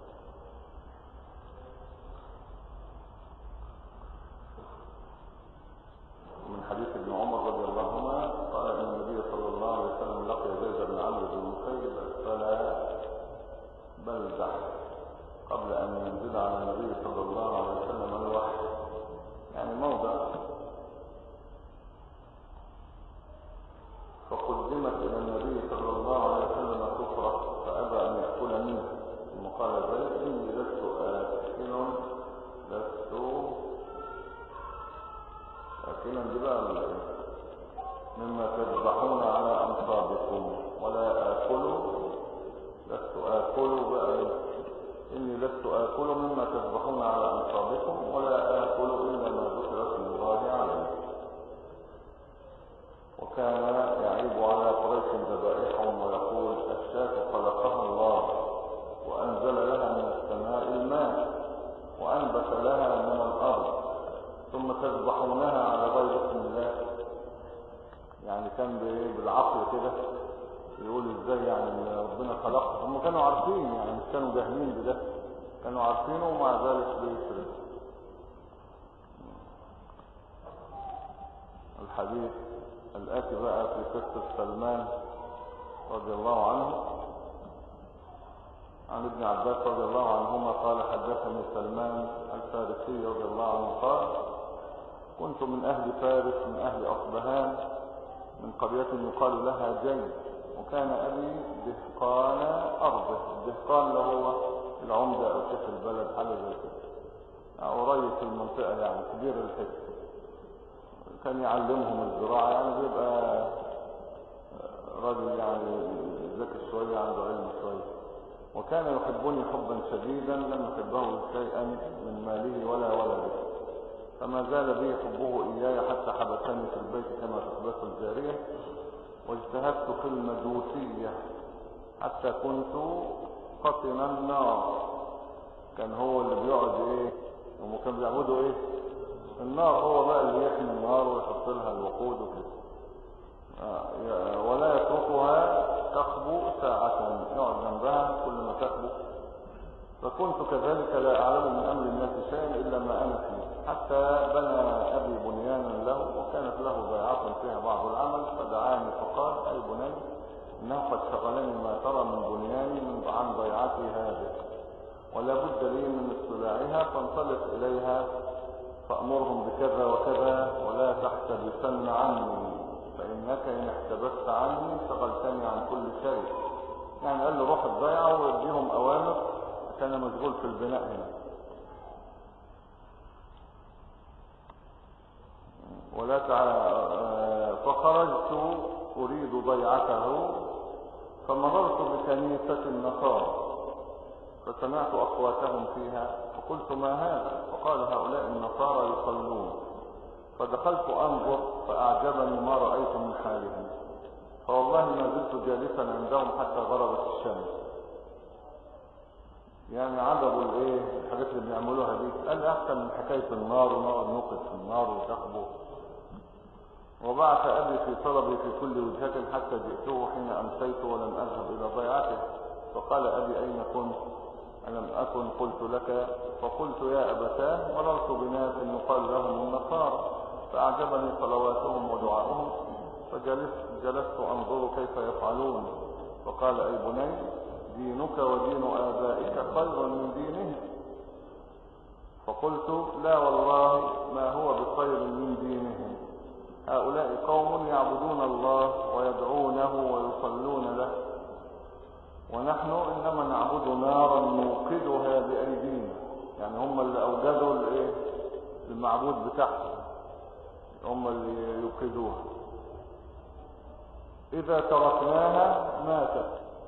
من حديث ابن عمر رضي الله عنهما قال إن النبي صلى الله عليه وسلم لقي زيد بن عمرو بن نفيل فلا بلدح قبل أن ينزل على النبي صلى الله عليه وسلم الوحي، يعني موضع، فقدمت إلى النبي صلى الله عليه وسلم سفرة فأبى أن يأكل منها، ثم قال زيد إني لست آكلا ببال مما تذبحون على أنصابكم ولا لست آكل بقى إني لست آكل مما تذبحون على أنصابكم ولا آكل إلا ما ذكر اسم الله عليه. وكان يعيب على قريش ذبائحهم ويقول الشاة خلقها الله وأنزل لها من السماء الماء وأنبت لها من الأرض ثم تذبحونها على غير اسم الله. يعني كان بالعقل كده يقول ازاي يعني ربنا خلقها، هم كانوا عارفين، يعني مش كانوا جاهلين بده، كانوا عارفينه ومع ذلك بيشرك. الحديث الآتي بقى في قصة سلمان رضي الله عنه عن ابن عباس رضي الله عنهما قال حدثني سلمان الفارسي رضي الله عنه قال كنت من أهل فارس من أهل أصبهان من قرية يقال لها جي، وكان أبي دهقان أرضه، الدهقان اللي هو العمدة أو شيخ البلد حاجة زي كده، قريب في المنطقة يعني كبير الحس، كان يعلمهم الزراعة، يعني بيبقى راجل يعني ذكي شوية عنده علم شوية، وكان يحبني حبا شديدا لم يحبه شيئا من ماله ولا ولده، فما زال بي حبه إياي حتى حبسني في البيت كما تحبس الجارية، واجتهدت في المجوسية حتى كنت قطن النار. كان هو اللي بيقعد هم كانوا بيعبدوا النار، هو بقى اللي يحمي النار ويحط لها الوقود وكده، ولا يتركها تخبو ساعة، يقعد جنبها كل ما تخبو. فكنت كذلك لا أعلم من أمر الناس شيئا إلا ما أنا فيه، حتى بنى أبي بنيانا له وكانت له ضيعة فيها بعض العمل، فدعاني فقال أي بني إنه قد شغلني ما ترى من بنياني عن ضيعتي هذه، ولا بد لي من استداعها، فانطلق إليها فأمرهم بكذا وكذا ولا تحتبسن عني، فإنك إن احتبست عني شغلتني عن كل شيء. يعني قال له روح الضيعة ويديهم أوامر، كان مشغول في البناء هنا. فخرجت أريد ضيعته فمررت بكنيسة النصارى فسمعت أخواتهم فيها فقلت ما هذا؟ فقال هؤلاء النصارى يصلون. فدخلت أنظر فأعجبني ما رأيت من حالهم، فوالله ما زلت جالسا عندهم حتى غربت الشمس. يعني عجبوا الحاجات اللي بيعملوها دي، قال أحسن من حكاية النار ونقعد نوقد في النار وتخبو. وبعث أبي في طلبي في كل وجهة حتى جئته حين أمسيت ولم أذهب إلى ضيعته، فقال أبي أين كنت؟ ألم أكن قلت لك؟ فقلت يا أبتاه مررت بناس يقال لهم النصارى فأعجبني صلواتهم ودعاؤهم فجلست أنظر كيف يفعلون. فقال أي بني دينك ودين آبائك خير من دينهم. فقلت لا والله ما هو بخير من دينهم، هؤلاء قوم يعبدون الله ويدعونه ويصلون له، ونحن إنما نعبد نارا نوقدها بأيدينا. يعني هم اللي أوجدوا المعبود بتاعهم، هم اللي يوقدوها، إذا تركناها ماتت،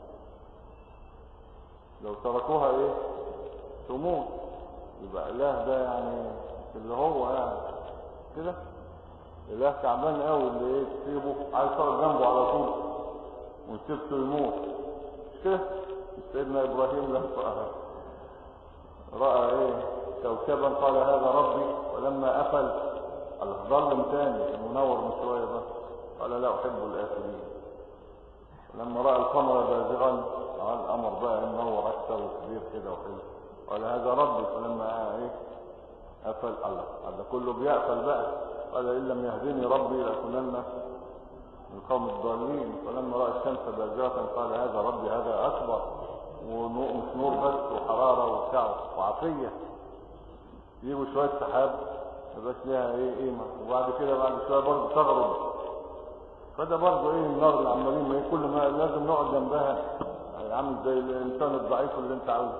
لو تركوها تموت. يبقى إله ده يعني اللي هو يعني كده إله تعبان قوي اللي تسيبه عايز تقعد جنبه على طول وتسيبته يموت، مش كده؟ مش سيدنا إبراهيم لما رأى إيه كوكبا قال هذا ربي، ولما أفل ظلم تاني المنور من شوية ده قال لا أحب الآفلين. لما رأى القمر بازغا قال القمر بقى منور أكثر وكبير كده وحلو قال هذا ربي، فلما إيه أفل الله هذا كله بيأفل بقى قال إن لم يهدني ربي لأكونن من القوم الضالين. فلما رأى الشمس بازغة قال هذا ربي هذا أكبر، ومش نور بس وحرارة وبتاع وعطية، يجيبوا شوية سحاب مبقاش ليها ايه قيمة، وبعد كده بعد شوية برضه تغرب. فده برضه ايه النار اللي عمالين ما كل ما لازم نقعد جنبها عامل زي الانسان الضعيف اللي انت عاوزه.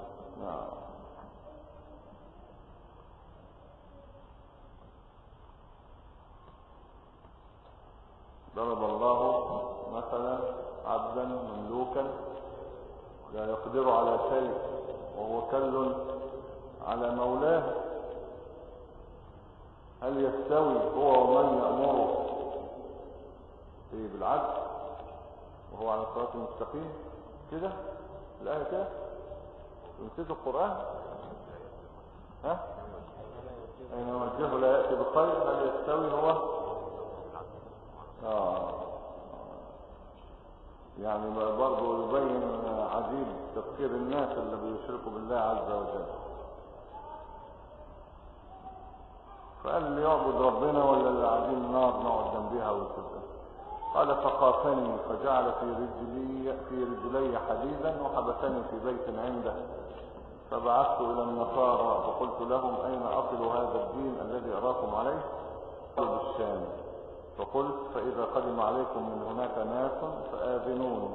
ضرب الله مثلا عبدا مملوكا لا يقدر على شيء وهو كل على مولاه، هل يستوي هو ومن يأمره بالعدل وهو على الصراط المستقيم؟ كده الآية كده نسيتوا القرآن؟ ها؟ أين وجهه لا يأتي بخير، هل يستوي هو؟ يعني برضه يبين عجيب تفكير الناس اللي بيشركوا بالله عز وجل. فقال اللي يعبد ربنا ولا اللي قاعدين النار نقعد جنبيها وكده. قال فقافني فجعل في رجلي حديدا وحبسني في بيت عنده، فبعثت الى النصارى فقلت لهم اين اصل هذا الدين الذي اراكم عليه؟ قالوا بالشام. فقلت فاذا قدم عليكم من هناك ناس فآذنوني.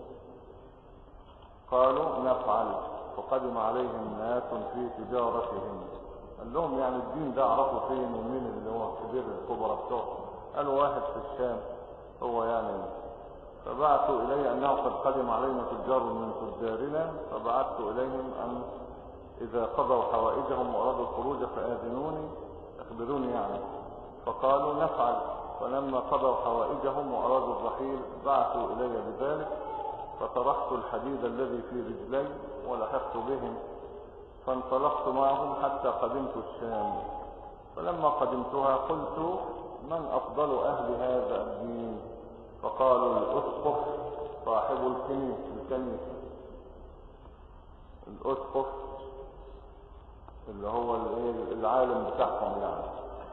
قالوا نفعل. فقدم عليهم ناس في تجارتهم، قال لهم يعني الدين ده عرفوا فين ومين اللي هو الكبير الكبرى بتوعه؟ قالوا واحد في الشام هو يعني. فبعثوا إلي أنه قد قدم علينا تجار من تجارنا، فبعثت إليهم أن إذا قضوا حوائجهم وأرادوا الخروج فآذنوني أخبروني يعني. فقالوا نفعل. فلما قضوا حوائجهم وأرادوا الرحيل بعثوا إلي بذلك، فطرحت الحديد الذي في رجلي ولحقت بهم، فانطلقت معهم حتى قدمت الشام. فلما قدمتها قلت من أفضل أهل هذا الدين؟ فقالوا الأسقف صاحب الكنيسة. الأسقف اللي هو العالم بتاعهم يعني.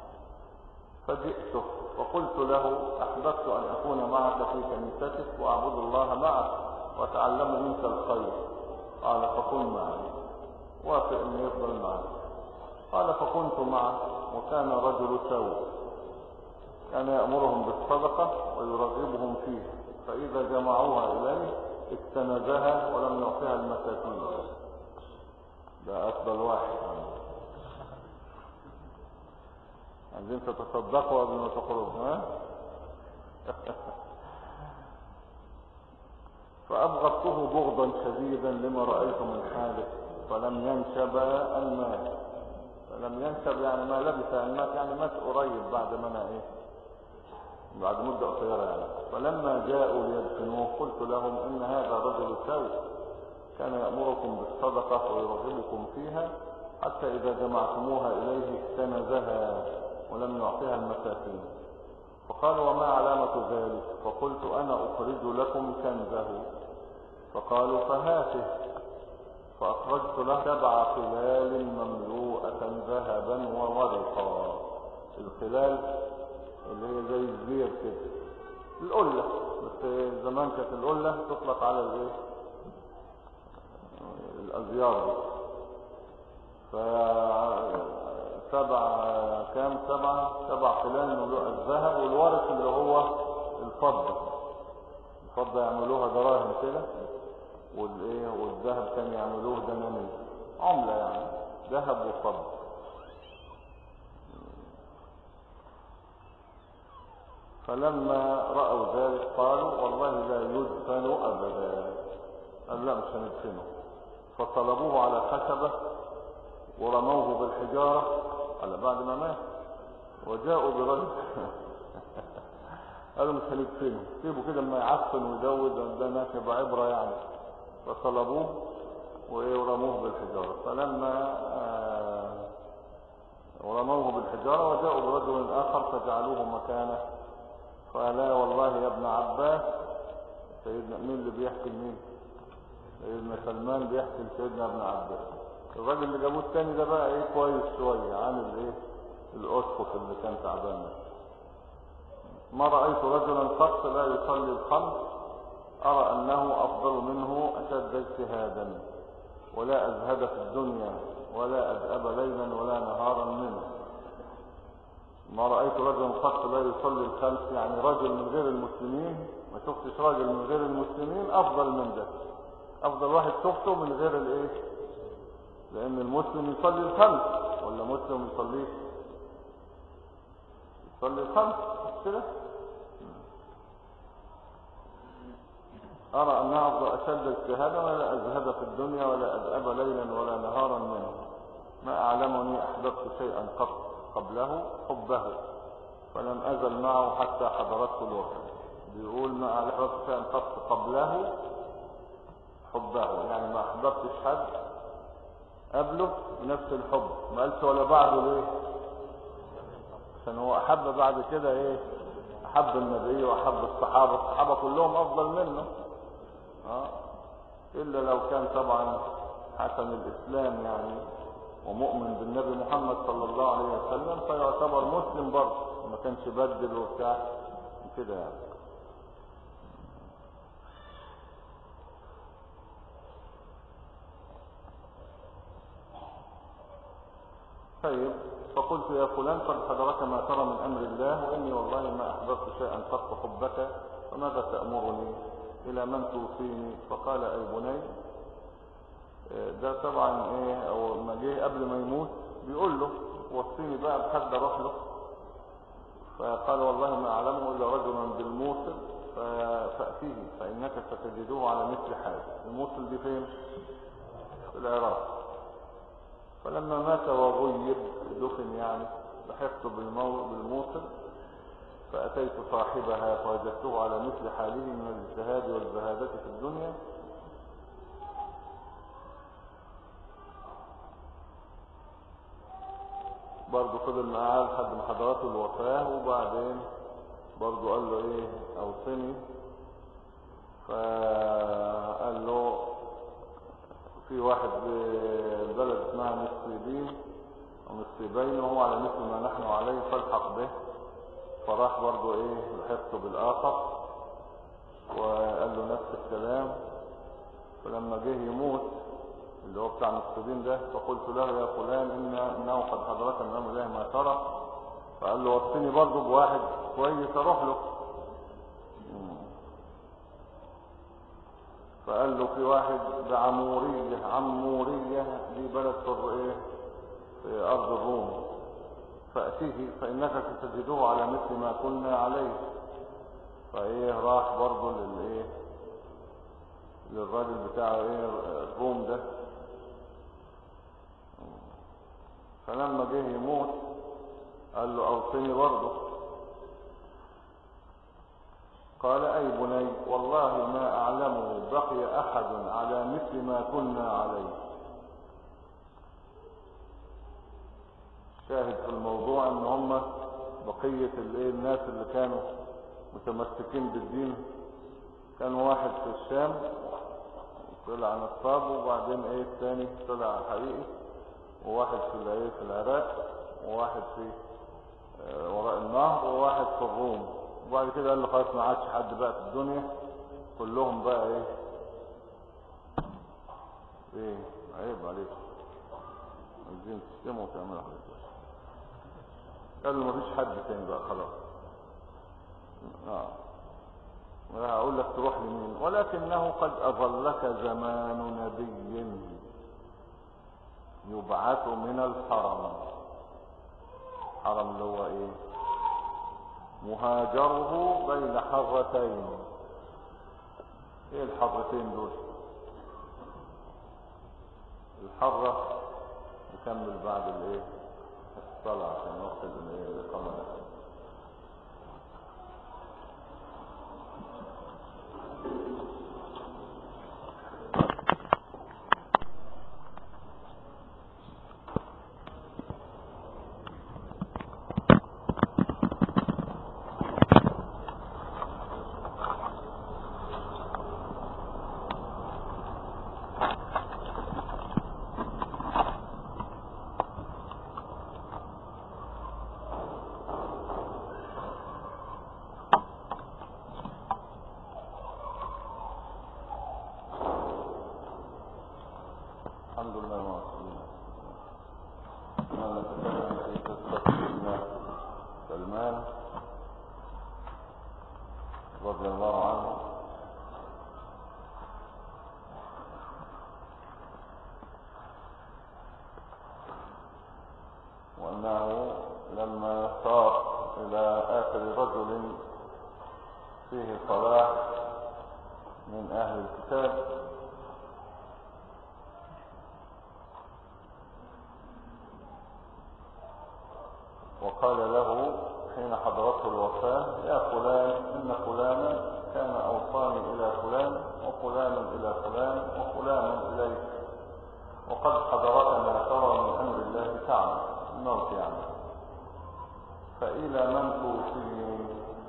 فجئته فقلت له أحببت أن أكون معك في كنيستك وأعبد الله معك وأتعلم منك الخير. قال فكن معي، وافق أن يفضل معي. قال فكنت معه، وكان رجل سوء كان يأمرهم بالصدقة ويرغبهم فيها، فإذا جمعوها إليه اكتنزها ولم يعطيها المساكين. ده أفضل واحد. عايزين تتصدقوا قبل ما تخرجوا ها؟ فأبغضته بغضا شديدا لما رأيت من حاله، فلم ينشب الماء. فلم ينشب يعني ما لبث أن مات، يعني مات قريب بعد ما أنا بعد مدة قصيرة يعني. فلما جاءوا ليدفنوه قلت لهم إن هذا رجل سوء كان يأمركم بالصدقة ويرغبكم فيها، حتى إذا جمعتموها إليه اكتنزها ولم يعطيها المساكين. فقالوا وما علامة ذلك؟ فقلت أنا أخرج لكم كنزه. فقالوا فهاته. فأخرجت له 7 خلال مملوءة ذهبا وورقا. الخلال اللي هي زي الزير كده، القلة، بس زمان كانت القلة تطلق على الأزيار دي. سبع خلال مملوءة الذهب، والورق اللي هو الفضة يعملوها دراهم كده، والذهب كان يعملوه دنانير، عملة يعني ذهب وفضة. فلما رأوا ذلك قالوا والله لا يدفن أبدا. قال لا مش هندفنه. فطلبوه على خشبة ورموه بالحجارة على بعد ما مات، وجاءوا برجل قالوا مش هندفنه، سيبوا كده لما يعفن ويزود، ده ناس يبقى عبرة يعني. فصلبوه ورموه بالحجارة. فلما ورموه بالحجارة وجاءوا برجل آخر فجعلوه مكانه. فلا والله يا ابن عباس، سيدنا مين اللي بيحكي لمين؟ سيدنا سلمان بيحكي لسيدنا ابن عباس. الراجل اللي جابوه التاني ده بقى ايه كويس شوية عن الايه الاسقف اللي كان تعبان. ما رأيت رجلا قط لا يصلي الخمس أرى أنه أفضل منه أشد اجتهادا ولا أزهد في الدنيا ولا أذأب ليلا ولا نهارا منه. ما رأيت رجلا قط لا يصلي الخمس، يعني رجل من غير المسلمين، ما شفتش راجل من غير المسلمين أفضل من ده. أفضل واحد شفته من غير الايه، لأن المسلم يصلي الخمس ولا مسلم يصليه؟ يصلي الخمس مش كده؟ أرى أنها أفضل أشد اجتهادا ولا أزهد في الدنيا ولا أذأب ليلا ولا نهارا منه. ما أعلمني أحببت شيئا قط قبله حبه فلم أزل معه حتى حضرته الوفاة. بيقول ما أحببت شيئا قط قبله حبه، يعني ما أحببتش حد قبله بنفس الحب. ما قالش ولا بعده، ليه؟ عشان هو أحب بعد كده ايه، أحب النبي وأحب الصحابة كلهم أفضل منه. إلا لو كان طبعا حسن الإسلام يعني ومؤمن بالنبي محمد صلى الله عليه وسلم فيعتبر مسلم برضه، ما كانش بدل وبتاع كده يعني. طيب، فقلت يا فلان قد حضرك ما ترى من أمر الله وإني والله ما أحببت شيئا قط حبك فماذا تأمرني؟ إلى من توصيني؟ فقال أي بني. ده طبعا ايه، او ما جه قبل ما يموت بيقول له وصيني بقى بحد اروح له. فقال والله ما اعلمه الا رجلا بالموصل فأتيه فانك ستجدوه على مثل حاله. الموصل دي فين؟ في العراق. فلما مات وغيب دفن يعني لحقت بالموصل فأتيت صاحبها فوجدته على مثل حاله من الاجتهاد والزهادة في الدنيا. برضه فضل معاه لحد ما حضرته الوفاة، وبعدين برضه قال له ايه اوصني. فقال له في واحد بلد اسمها نصيبين او نصيبين وهو على مثل ما نحن عليه فالحق به. فراح برضه ايه لحقته بالاخر وقال له نفس الكلام. فلما جه يموت اللي هو بتاع نصيبين ده فقلت له يا فلان انه قد حضرك من امر الله ما ترى. فقال له وصيني برضه بواحد كويس اروح له. فقال له في واحد عمورية دي بلد في ارض الروم فأتيه فانك ستجدوه على مثل ما كنا عليه. فايه راح برضه للراجل بتاع الروم ده. فلما جه يموت قال له اوصني برضه. قال اي بني والله ما اعلمه بقي احد على مثل ما كنا عليه. شاهد في الموضوع ان هم بقية الناس اللي كانوا متمسكين بالدين كان واحد في الشام طلع نصاب، وبعدين الثاني طلع حقيقي، وواحد في العراق، وواحد في وراء النهر، وواحد في الروم. وبعد كده قال له خلاص ما عادش حد بقى في الدنيا، كلهم بقى عيب عليكم عايزين تسلموا وتعملوا حاجه. قال له مفيش حد تاني بقى خلاص. هقول لك تروح لمين، ولكنه قد اظلك زمان نبي يبعث من الحرم. الحرم اللي هو مهاجره بين حرتين. الحرتين دول؟ الحرة نكمل بعد الصلاة عشان وقت الإقامة. الحمد لله واصلين. نتكلم في قصة سيدنا سلمان رضي الله عنه. وأنه لما صار إلى آخر رجل فيه صلاح من أهل الكتاب وقال له حين حضرته الوفاة: يا فلان، إن فلانا كان أوصاني إلى فلان وفلان إلى فلان وفلان إليك، وقد حضرك ما ترى من أمر الله تعالى الموت يعني، فإلى من توصيني؟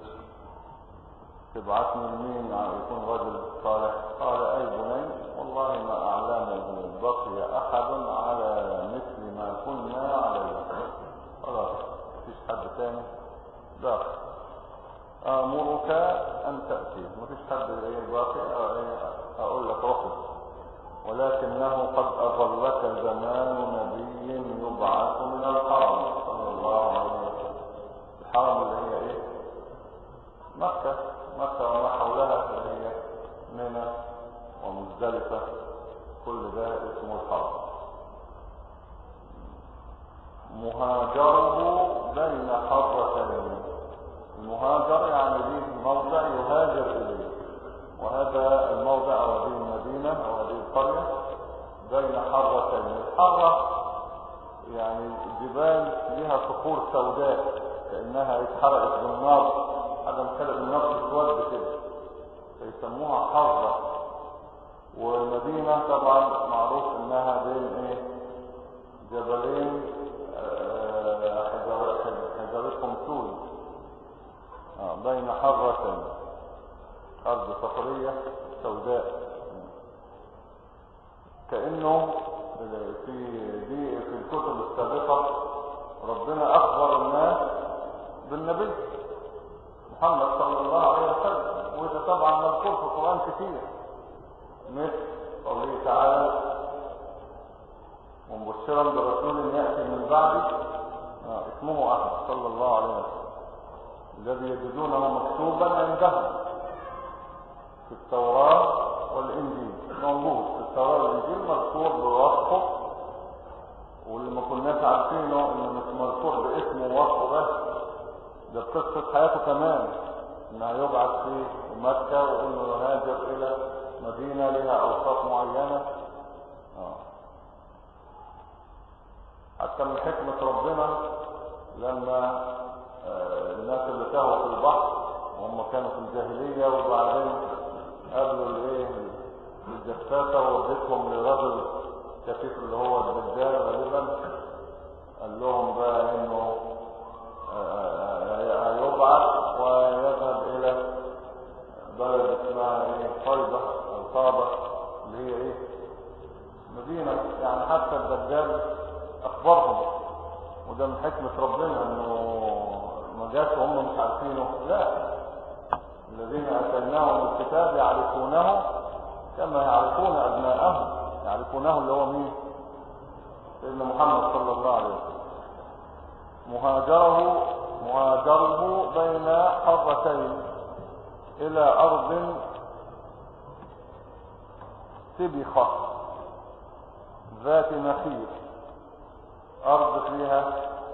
تبعثني لمين يكون رجل صالح؟ قال: أي بني، والله ما أعلمه بقي أحد على مثل ما كنا عليه. خلاص مفيش حد تاني باقي. أمرك أن تأتي، مفيش حد باقي. أقول لك رفض، ولكنه قد أظلك زمان نبي يبعث من الحرم صلى الله عليه وسلم. الحرم اللي هي ايه؟ مكة وما حولها، اللي هي منى ومزدلفة، كل ده اسمه الحرم. مهاجره بين حرتين. المهاجر يعني ليه موضع يهاجر إليه، وهذا الموضع أو هذه المدينة أو هذه القرية بين حرتين. الحرة يعني جبال لها صخور سوداء كأنها اتحرقت بالنار، حاجة مخلق النار تسود كده فيسموها حرة. والمدينة طبعا معروف انها بين ايه؟ جبلين حجرتهم سود، بين حرتين، أرض صخرية سوداء. كأنه في الكتب السابقة ربنا أخبر الناس بالنبي محمد صلى الله عليه وسلم، وده طبعا مذكور في القرآن كتير، مثل قوله تعالى: ومبشرا برسول يأتي من بعدي اسمه أحمد صلى الله عليه وسلم، الذي يجدونه مكتوبا عندهم في التوراة والإنجيل. موجود في التوراة والإنجيل مذكور بوصفه، واللي ما كناش عارفينه انه مش مذكور باسمه ووصفه بس، ده بقصة حياته كمان، انه يبعث في مكة وانه يهاجر الى مدينة لها اوصاف معينة. حتى من حكمة ربنا لما الناس اللي تاهوا في البحر وهم كانوا في الجاهلية وبعدين قابلوا الجساسة وودتهم لرجل كفيف اللي هو الدجال غالبا، قال لهم بقى انه هيبعث ويذهب الى بلد اسمها طيبة او طابة، اللي هي مدينة يعني. حتى الدجال اخبرهم، وده من حكمة ربنا انه ما جاش وهم مش عارفينه. لا، الذين اتيناهم الكتاب يعرفونه كما يعرفون ابناءهم. يعرفونه اللي هو مين؟ سيدنا محمد صلى الله عليه وسلم. مهاجره بين حرتين الى ارض سبخة ذات نخيل، ارض فيها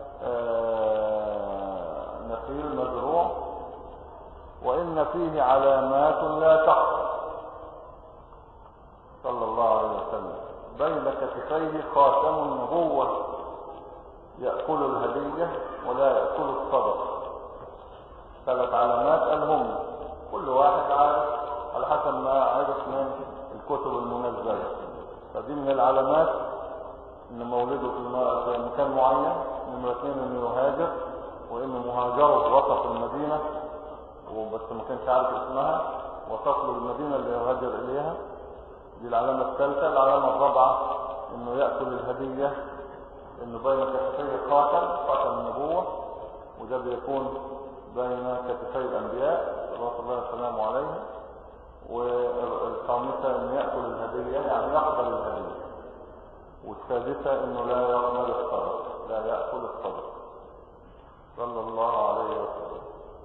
نخيل مزروع، وان فيه علامات لا تخفى صلى الله عليه وسلم. بين كتفيه خاتم هو يأكل الهدية ولا يأكل الصدقة. 3 علامات قالهم كل واحد عارف على حسب ما عرف من الكتب المنزلة. فدي من العلامات ان مولده في مكان معين. نمرة 2 انه يهاجر، وان مهاجره وسط المدينة وبس ما كانش عارف اسمها، وصف له المدينة اللي يهاجر اليها. دي العلامة الثالثة. العلامة الرابعة انه يأكل الهدية، انه بين كتفيه خاتم النبوة، وده بيكون بين كتفي الانبياء صلوات الله وسلامه عليهم. والخامسة انه يأكل الهدية يعني يقبل الهدية. والسادسة انه لا يقبل الصدقة، لا يأكل الصدقة صلى الله عليه وسلم.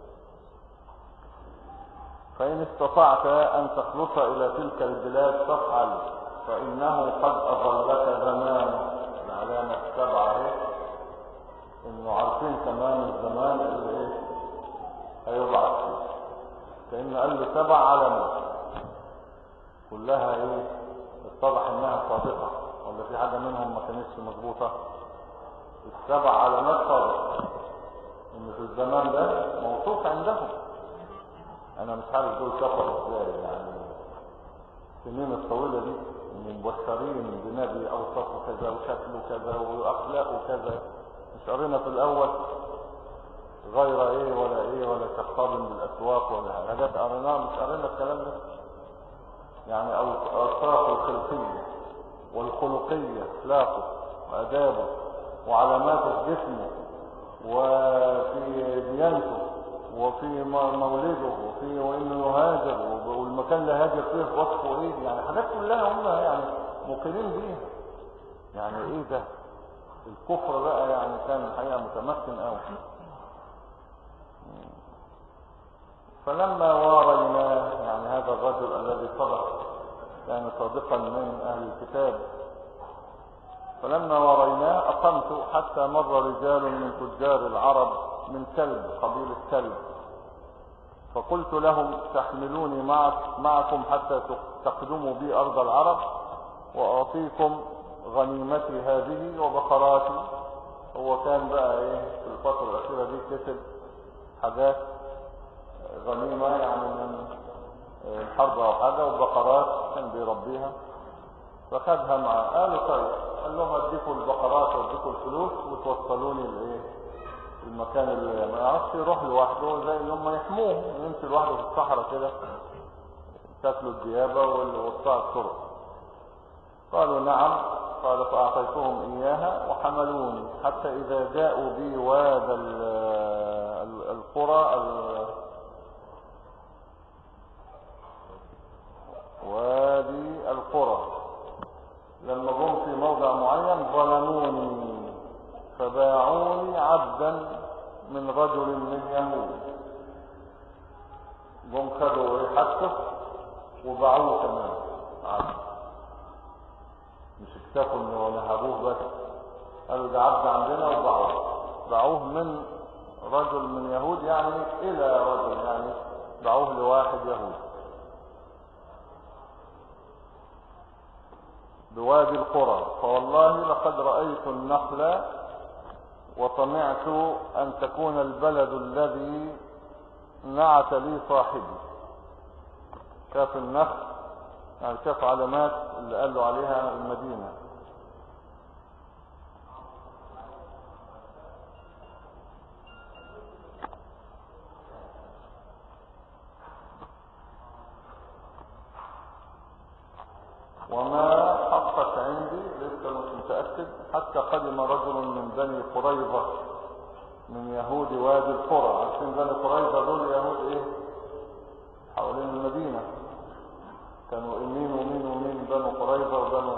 فإن استطعت أن تخلص إلى تلك البلاد فافعل، فإنه قد أظلك زمان. العلامة السبعة إنه عارفين كمان الزمان اللي هيبعث فيه، كأنه قال له 7 علامات كلها اتضح إنها صادقة، ولا في حاجة منهم ما كانتش مظبوطة. ال7 علامات صادقة، إن في الزمان ده موصوف عندهم. انا مش عارف دول كفروا ازاي، يعني السنين الطويله دي مبشرين بنبي اوصافه كذا وشكله كذا واخلاقه كذا. مش قرينا في الاول غير ولا كخاب بالاسواق ولا حاجات قريناها؟ مش قرينا الكلام ده؟ يعني اوصافه الخلقيه والخلقيه، اخلاقه وادابه وعلامات جسمه وفي ديانته وفي مولده وانه يهاجر والمكان اللي هاجر فيه وصفه يعني حاجات كلها هم يعني مقرين بيها. يعني ده الكفر بقى، يعني كان الحقيقه متمكن قوي. فلما واريناه، يعني هذا الرجل الذي صدق كان صادقا من اهل الكتاب، فلما وريناه أقمت حتى مر رجال من تجار العرب من كلب، قبيلة كلب، فقلت لهم تحملوني معكم حتى تقدموا بي أرض العرب وأعطيكم غنيمتي هذه وبقراتي. هو كان بقى في الفترة الأخيرة دي كتب حاجات غنيمة يعني من الحرب أو حاجة، وبقرات كان بيربيها فخدها معاه. قالوا طيب، قال لهم اديكوا البقرات واديكوا الفلوس وتوصلوني المكان اللي ما يعرفش يروح لوحده، زي ان هم يحموه يمشي لوحده في الصحراء كده تاكلوا الديابه وقطاع الطرق. قالوا نعم. قال فاعطيتهم اياها وحملوني حتى اذا جاءوا بي واد القرى وادي القرى، لما جم في موضع معين ظلموني فباعوني عبدا من رجل من يهود. جم خدوا حتى وباعوه كمان عبد، مش اكتفوا انه نهبوه بس، قالوا ده عبد عندنا باعوه من رجل من يهود، يعني الى رجل، يعني باعوه لواحد يهودي بوادي القرى. فوالله لقد رأيت النخل وطمعت أن تكون البلد الذي نعت لي صاحبي. شاف النخل، يعني شاف علامات اللي قال له عليها المدينة. وما حقق عندي لسه مش متأكد حتى قدم رجل من بني قريظة من يهود وادي القرى. عارفين بني قريظة دول يهود حوالين المدينة، كانوا مين بنو قريظة وبنو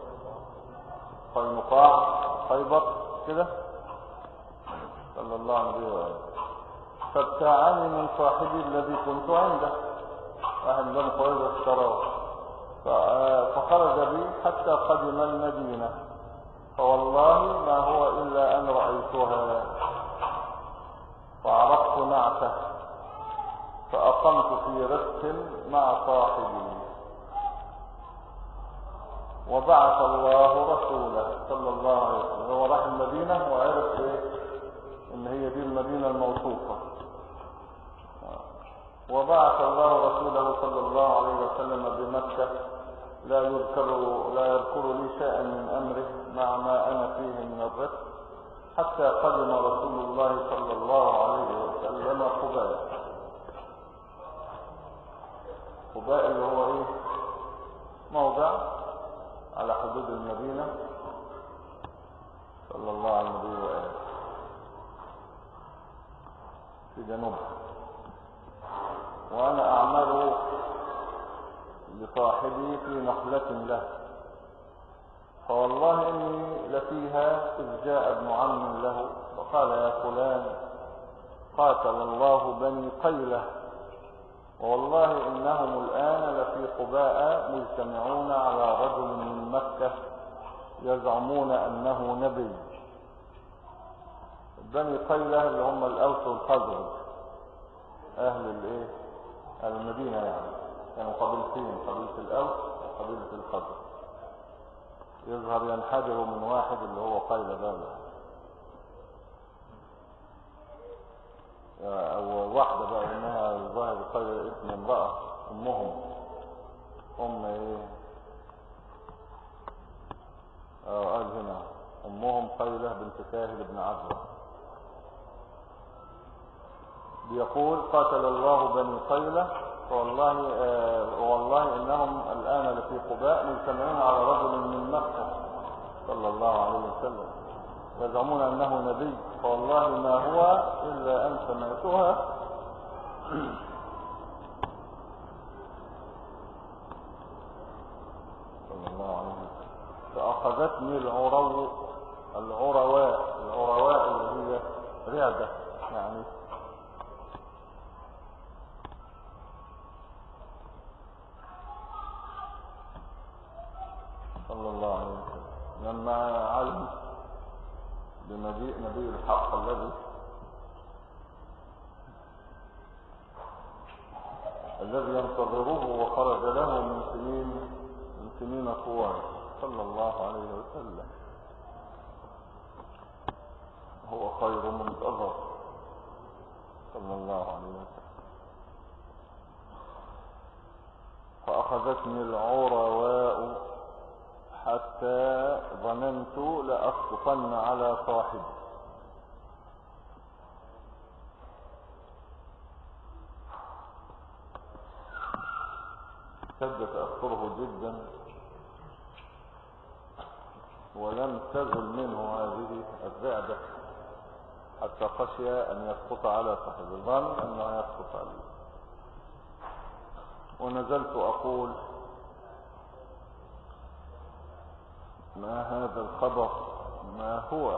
قينقاع خيبر كده صلى الله عليه وسلم. فابتاعني من صاحبي الذي كنت عنده، واحد بني قريظة اشتراه، فخرج بي حتى قدم المدينة، فوالله ما هو إلا أن رأيتها فعرفت نعته فأقمت في رفق مع صاحبي. وبعث الله رسوله صلى الله عليه وسلم، هو راح المدينة وعرف إن هي دي المدينة الموصوفة. وبعث الله رسوله صلى الله عليه وسلم بمكة لا يذكر لي شيئا من أمره مع ما أنا فيه من الرفق، حتى قدم رسول الله صلى الله عليه وسلم قباء اللي هو موضع على حدود المدينة صلى الله عليه وسلم في جنوبها. وأنا أعمل لصاحبي في نخلة له، فوالله إني لفيها إذ جاء ابن عم له فقال يا فلان قاتل الله بني قيلة والله إنهم الآن لفي قباء مجتمعون على رجل من مكة يزعمون أنه نبي. بني قيلة اللي هم الأوس والخزرج، أهل الإيه؟ المدينة يعني، كانوا قبيلتين، قبيلة الأوس وقبيلة الخزرج. يظهر ينحدروا من واحد اللي هو قيلة ده أو واحدة بقى، إنها ظاهر قيلة اسم امرأة أمهم إيه؟ قال هنا أمهم قيلة بنت كاهل بن عزرا. بيقول قاتل الله بني قيلة والله إنهم الآن لفي قباء مجتمعين على رجل من مكة صلى الله عليه وسلم يزعمون أنه نبي فوالله ما هو إلا أن سمعتها صلى الله عليه وسلم فأخذتني العرواء اللي هي رعدة يعني صلى الله عليه وسلم لما علم بمجيء نبي الحق الذي ينتظره وخرج له من سنين طوال صلى الله عليه وسلم، هو خير منتظر صلى الله عليه وسلم. فأخذتني العرواء حتى ظننت لأسقطن على صاحبي. اشتد تأثره جدا ولم تزل منه هذه الرعدة حتى خشي أن يسقط على صاحبه، ظن أنه يسقط عليه. ونزلت أقول ما هذا الخبر ما هو؟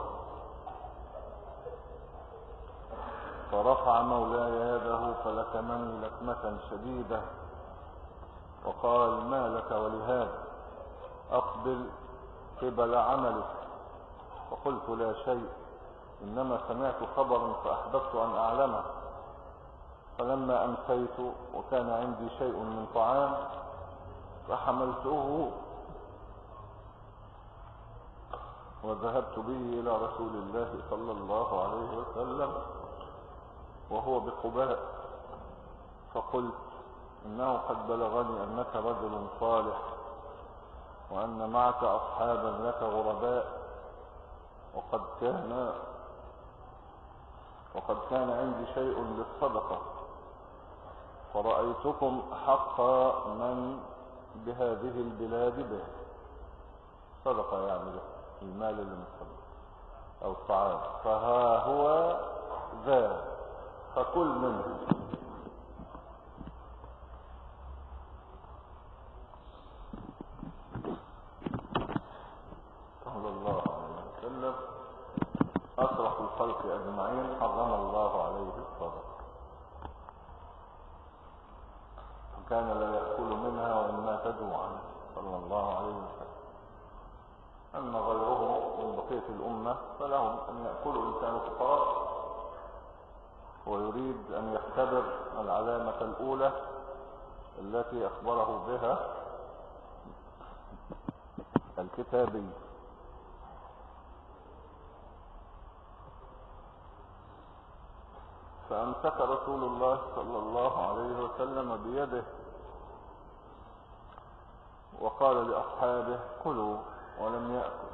فرفع مولاي يده فلكمني لكمة شديدة وقال ما لك ولهذا؟ أقبل قبل عملك. فقلت لا شيء، إنما سمعت خبرا فأحببت أن أعلمه. فلما أمسيت وكان عندي شيء من طعام فحملته وذهبت به إلى رسول الله صلى الله عليه وسلم وهو بقباء، فقلت إنه قد بلغني أنك رجل صالح وأن معك أصحابا لك غرباء، وقد كان عندي شيء للصدقة، فرأيتكم حق من بهذه البلاد به. صدقة يعني به المال اللي من الصدقة أو الطعام، فها هو ذا فكل منه. صلى الله عليه وسلم أشرف الخلق أجمعين حرم الله عليه الصدقة، فكان لا يأكل منها وإن مات جوعا صلى الله عليه وسلم. أما غيره من بقية الأمة فلهم أن يأكلوا إن كانوا فقراء، ويريد أن يختبر العلامة الأولى التي أخبره بها الكتابي. فأمسك رسول الله صلى الله عليه وسلم بيده وقال لأصحابه كلوا ولم يأكل.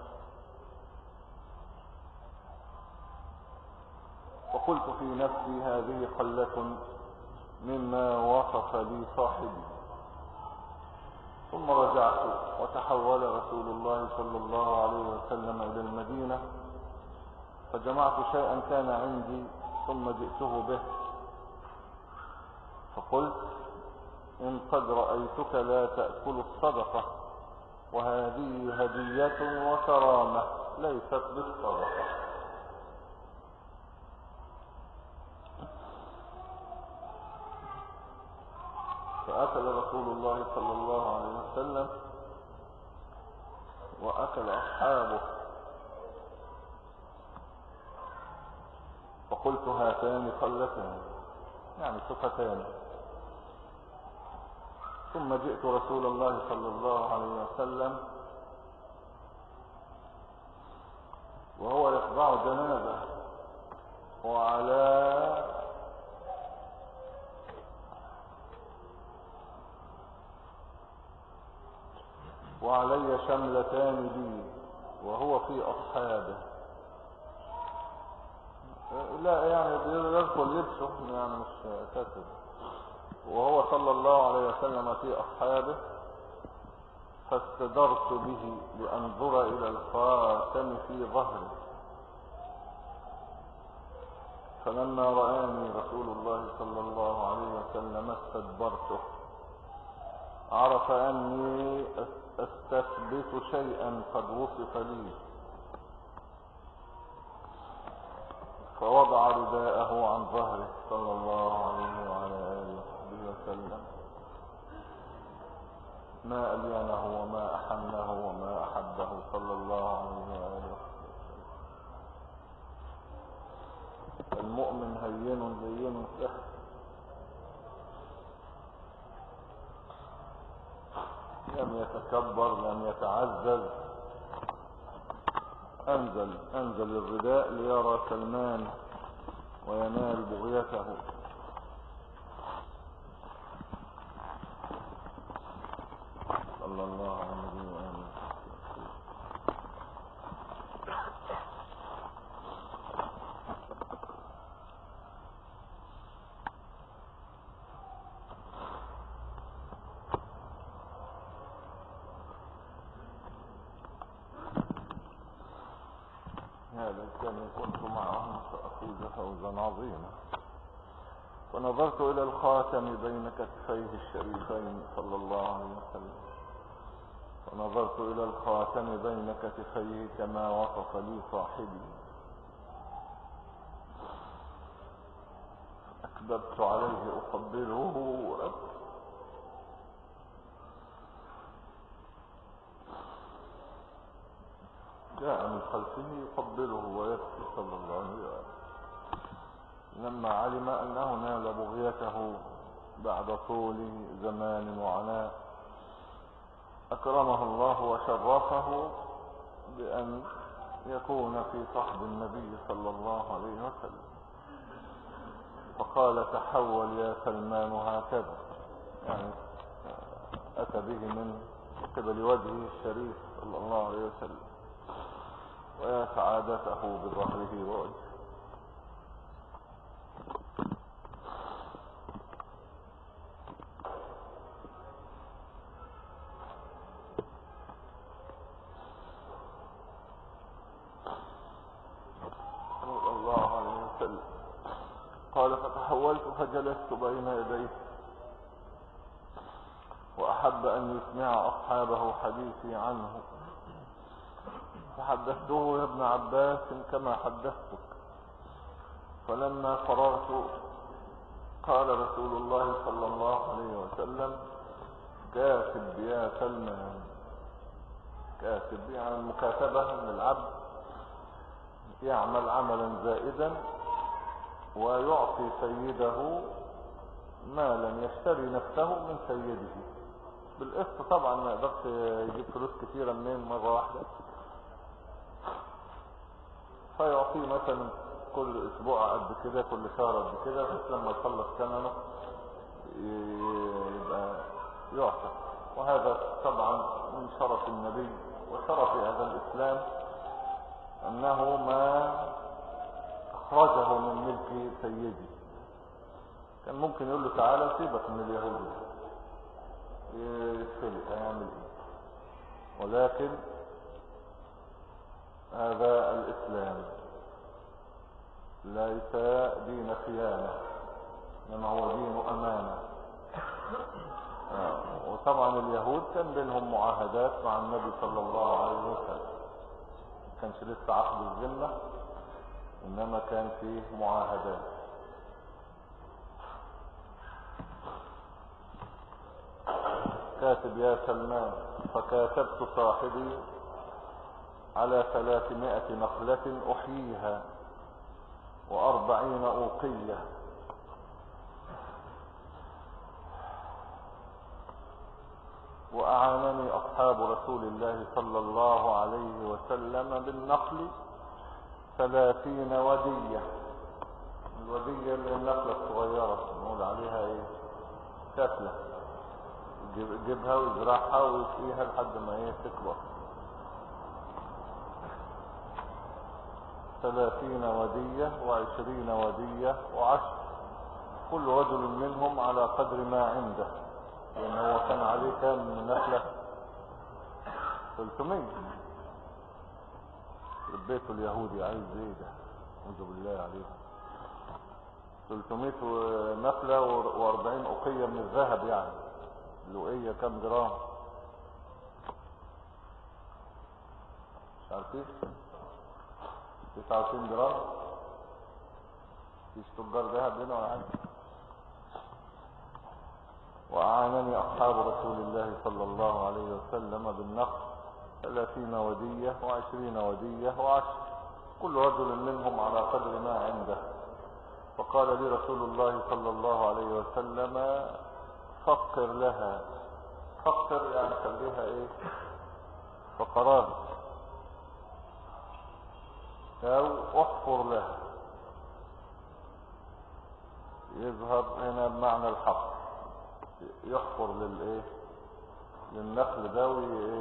فقلت في نفسي هذه قلة مما وصف لي صاحبي. ثم رجعت وتحول رسول الله صلى الله عليه وسلم إلى المدينة، فجمعت شيئا كان عندي ثم جئته به، فقلت إن قد رأيتك لا تأكل الصدقة وهذه هدية وكرامة ليست بالصدقة. فأكل رسول الله صلى الله عليه وسلم وأكل أصحابه، فقلت هاتان خلتان يعني صفتان. ثم جئت رسول الله صلى الله عليه وسلم وهو يخضع جنازة وعلي شملتان لي وهو في أصحابه. لا يعني يدخل لبسه يعني مش كاتب. وهو صلى الله عليه وسلم في أصحابه، فاستدرت به لأنظر إلى الخاتم في ظهره، فلما رآني رسول الله صلى الله عليه وسلم استدبرته، عرف أني أستثبت شيئا قد وصف لي، فوضع رداءه عن ظهره صلى الله عليه وعلى آله وصحبه وسلم. ما ألينه وما أحنه وما أحبه صلى الله عليه وآله وصحبه وسلم. المؤمن هين لين سهل، لم يتكبر لم يتعزز. أنزل الرداء ليرى سلمان وينال بغيته. صلى الله عليه وآله. هذا كان كنت معهم فأفوز فوزا عظيما. فنظرت إلى الخاتم بين كتفيه الشريفين صلى الله عليه وسلم، فنظرت إلى الخاتم بين كتفيه كما وصف لي صاحبي، أكببت عليه أقبله جاء من خلفه يقبله ويبكي صلى الله عليه وسلم، لما علم أنه نال بغيته بعد طول زمان وعناء. أكرمه الله وشرفه بأن يكون في صحب النبي صلى الله عليه وسلم، فقال تحول يا سلمان هكذا، يعني أتى به من قبل وجهه الشريف صلى الله عليه وسلم، ويا سعادته بظهره ووجهه. صلى الله عليه وسلم قال فتحولت فجلست بين يديه، وأحب أن يسمع أصحابه حديثي عنه، فحدثته يا ابن عباس كما حدثتك. فلما فرغت قال رسول الله صلى الله عليه وسلم كاتب يا سلمان. كاتب يعني المكاتبة من العبد يعمل عملا زائدا ويعطي سيده مالا يشتري نفسه من سيده بالقسط. طبعا ما يقدرش يجيب فلوس كثيرة منين مرة واحدة، فيعطيه مثلا كل اسبوع قد كده، كل شهر قد كده، بس لما يخلص ثمنه يبقى يعطى. وهذا طبعا من شرف النبي وشرف هذا الاسلام انه ما اخرجه من ملك سيدي. كان ممكن يقول له تعالى سيبك من اليهود يتفلت هيعمل ايه، ولكن هذا الاسلام ليس دين خيانة، انما هو دين امانة. وطبعا اليهود كان بينهم معاهدات مع النبي صلى الله عليه وسلم، ما كانش لسه عقد الذمة، إنما كان فيه معاهدات. كاتب: يا سلمان، فكاتبت صاحبي على 300 نخلة أحييها و40 أوقية، وأعانني أصحاب رسول الله صلى الله عليه وسلم بالنخل 30 ودية. الودية اللي النخلة الصغيرة نقول عليها ايه؟ كتلة، يجيبها ويزرعها ويسقيها لحد ما ايه تكبر. 30 ودية و20 ودية و10، كل رجل منهم على قدر ما عنده، لأن هو كان عليه كام من نخلة؟ 300. البيت اليهودي عايز ايه ده؟ أعوذ بالله عليه. 300 نخلة و40 أوقية من الذهب، يعني الوقية كام جرام؟ مش عارفين؟ 29 جرام. فيش تجار ذهب هنا ولا حاجة. وأعانني أصحاب رسول الله صلى الله عليه وسلم بالنخل 30 ودية و20 ودية و10، كل رجل منهم على قدر ما عنده. فقال لي رسول الله صلى الله عليه وسلم: فقر لها. فقر يعني خليها ايه؟ فقرات، او احفر لها. يظهر هنا بمعنى الحفر، يحفر للايه؟ للنخل ده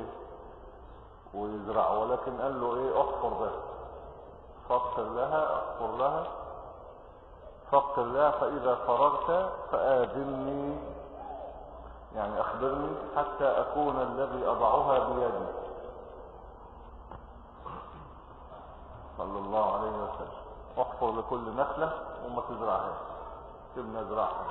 ويزرع، ولكن قال له ايه؟ احفر بس. فقر لها، احفر لها، فقر لها، فاذا فرغت فآذني، يعني اخبرني حتى اكون الذي اضعها بيدي. صلى الله عليه وسلم: احفر لكل نخلة وما تزرعهاش، سيبنا ازرعها.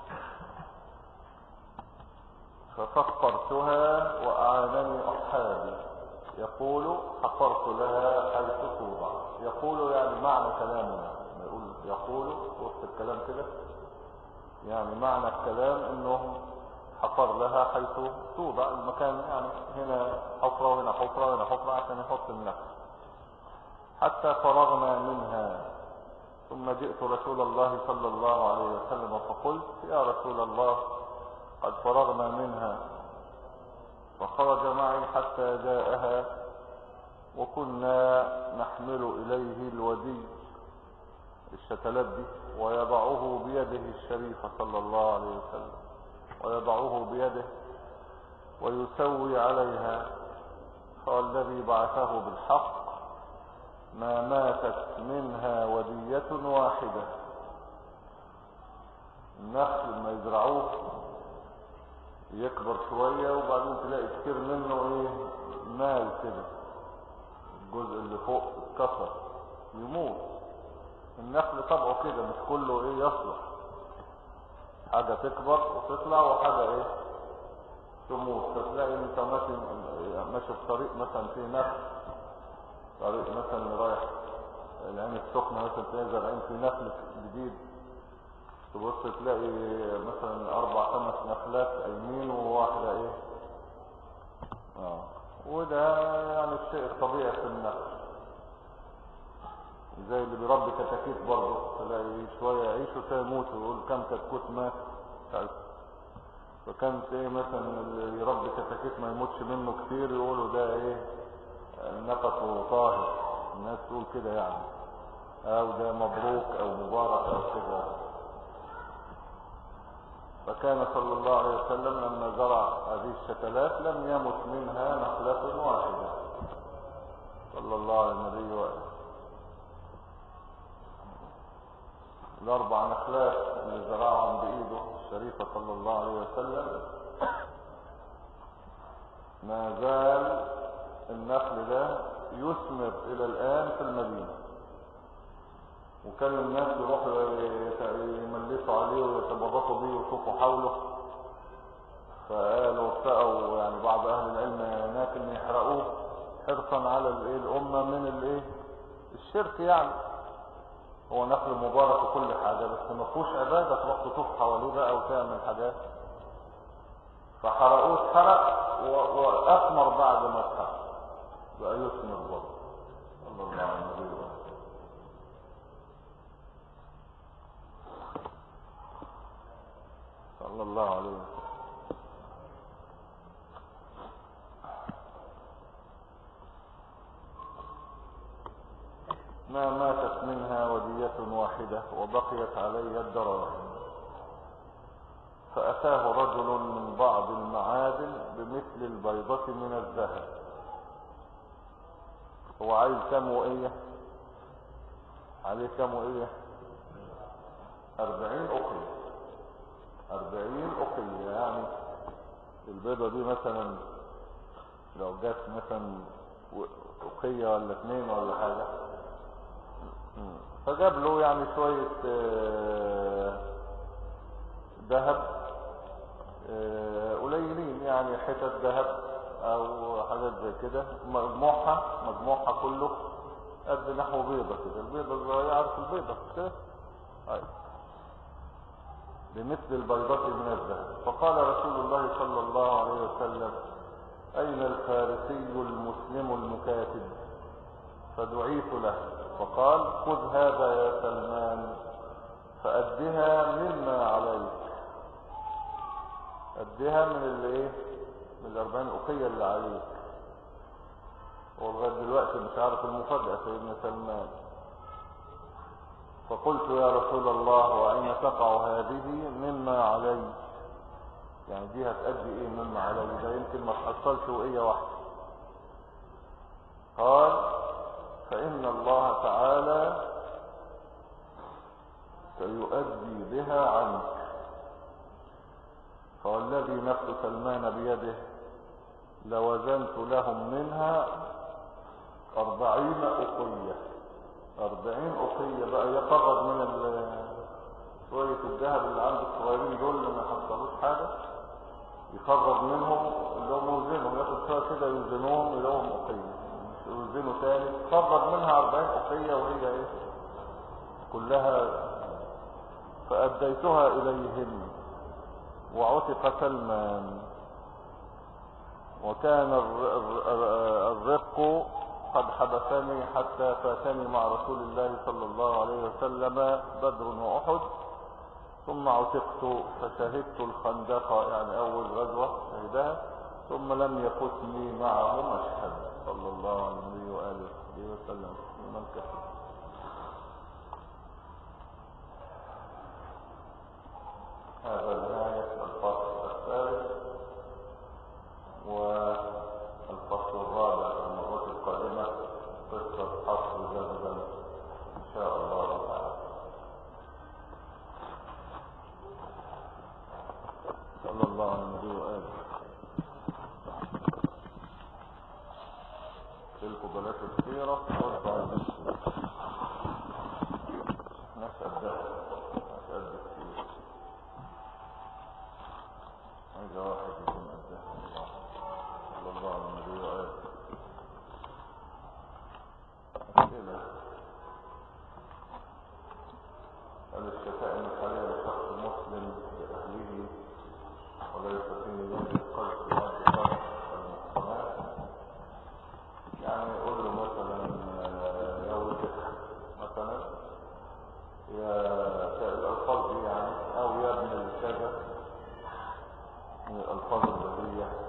ففقرتها وأعانني أصحابي. يقول: حفرت لها حيث توضع. يقول يعني معنى كلامنا، يقول وسط الكلام كده، يعني معنى الكلام انه حفر لها حيث توضع المكان، يعني هنا حفرة وهنا حفرة وهنا حفرة عشان يحط النخل. حتى فرغنا منها، ثم جئت رسول الله صلى الله عليه وسلم فقلت: يا رسول الله، قد فرغنا منها. فخرج معي حتى جاءها، وكنا نحمل إليه الودي، الشتلات دي، ويضعه بيده الشريفة صلى الله عليه وسلم، ويضعه بيده ويسوي عليها. فالذي بعثه بالحق ما ماتت منها ودية واحدة. النخل لما يزرعوه يكبر شوية وبعدين تلاقي كتير منه ايه؟ مال كده، الجزء اللي فوق اتكسر يموت. النخل طبعه كده، مش كله ايه يصلح، حاجة تكبر وتطلع وحاجة ايه تموت. فتلاقي انت ماشي في طريق مثلا فيه نخل، طريق مثلا رايح العين السخنة مثلا، تلاقي زرعين في نخل جديد، تبص تلاقي مثلا 4-5 نخلات قايمين وواحدة ايه وده يعني الشيء الطبيعي في النخل. زي اللي بيربي كتاكيت برضه، تلاقي شوية يعيش وشوية يموت، ويقول كم كتكوت مات. فكانت ايه مثلا اللي يربي كتاكيت ما يموتش منه كتير، يقولوا ده ايه؟ نفسه طاهر، الناس تقول كده يعني، او ده مبروك او مبارك او كده. فكان صلى الله عليه وسلم لما زرع هذه الشتلات لم يمت منها نخلة واحدة، صلى الله عليه النبي وآله. ال4 نخلات اللي زرعهم بإيده الشريفة صلى الله عليه وسلم، ما زال النخل ده يثمر إلى الآن في المدينة. وكان الناس يروحوا يملسوا عليه ويتبرطوا بيه ويطوفوا حوله. فقالوا حرصا على الأمة من الشرك يعني. هو نخل مبارك وكل حاجة، بس ما فيهوش عبادة تروح تطوف حواليه بقى وتعمل حاجات. فحرقوه اتحرق وأثمر بعد ما اتحرق بقى يثمر برضه. صلى الله عليه وسلم. صلى الله عليه وسلم. ما ماتت منها ودية واحدة وبقيت عليها الدراهم، فأتاه رجل من بعض المعادن بمثل البيضة من الذهب. هو عايز كم وقية؟ عليه كم وقية؟ 40 أقية. 40 أقية يعني البيضة دي مثلا لو جات مثلا أقية ولا 2 ولا حاجة، فجاب له يعني شوية ذهب قليلين، يعني حتت ذهب او حاجات زي كده، مجموعها كله قد نحو بيضة كده. البيضة الصغيرة، عارف البيضة كده؟ بمثل البيضة من الذهب. فقال رسول الله صلى الله عليه وسلم: أين الفارسي المسلم المكاتب؟ فدعيت له فقال: خذ هذا يا سلمان فأدها مما عليك. أدها من من 40 أقية اللي عليك. ولغاية دلوقتي مش عارف المفاجأة سيدنا سلمان. فقلت: يا رسول الله وأين تقع هذه مما علي؟ يعني دي هتأدي ايه مما علي؟ ده يمكن ما تحصلش وقية واحدة. قال: فإن الله تعالى سيؤدي بها عنك. فوالذي نفس سلمان بيده لوزنت لهم منها 40 أقية. 40 أقية بقى يقرب من شوية الذهب اللي عند الصغيرين دول اللي ما يحصلوش حاجة، يخرج منهم اللي هم يوزنهم، ياخد شوية كده يوزنوهم يلاقوهم أقية، مش يوزنوا تاني. خرج منها 40 أقية وهي كلها. فأديتها إليهم وعتق سلمان. وكان الرق قد حبسني حتى فاتني مع رسول الله صلى الله عليه وسلم بدر وأحد، ثم عتقت فشهدت الخندق، يعني أول غزوة شهدها، ثم لم يفتني معه مشهد. صلى الله عليه وآله وسلم. من كفر. هذا نهاية الفصل الثالث، والفصل الرابع في المرة القادمة قصة حصر زمزم إن شاء الله تعالى. صلى الله على النبي وآله. تلك بلاش السيرة وارفع المسلم. نسأل ده نسأل السيرة. هذا واحد يكون أده الله. صلى الله على النبي وآله. أسئلة. هل الشتائم الحالية لشخص مسلم بأهله وليس في نية القلب هذا القلب المحصنات؟ يعني يقول له مثلا يا ولدك مثلا، يا الألفاظ دي يعني، أو يا ابن الكذا من الألفاظ اللي هي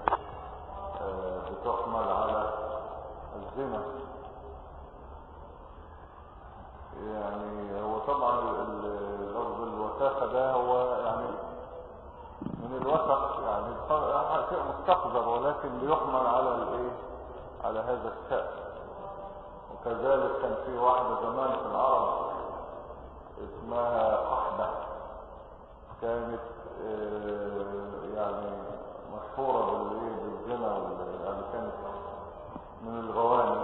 بتحمل على الزنا. يعني هو طبعا لفظ الوساخة ده هو يعني من الوسخ، يعني شيء مستقذر، ولكن بيحمل على على هذا الشأن. وكذلك كان في واحدة زمان في العرب اسمها قحبة، كانت يعني مشهورة بالزنا، يعني كانت من الغواني.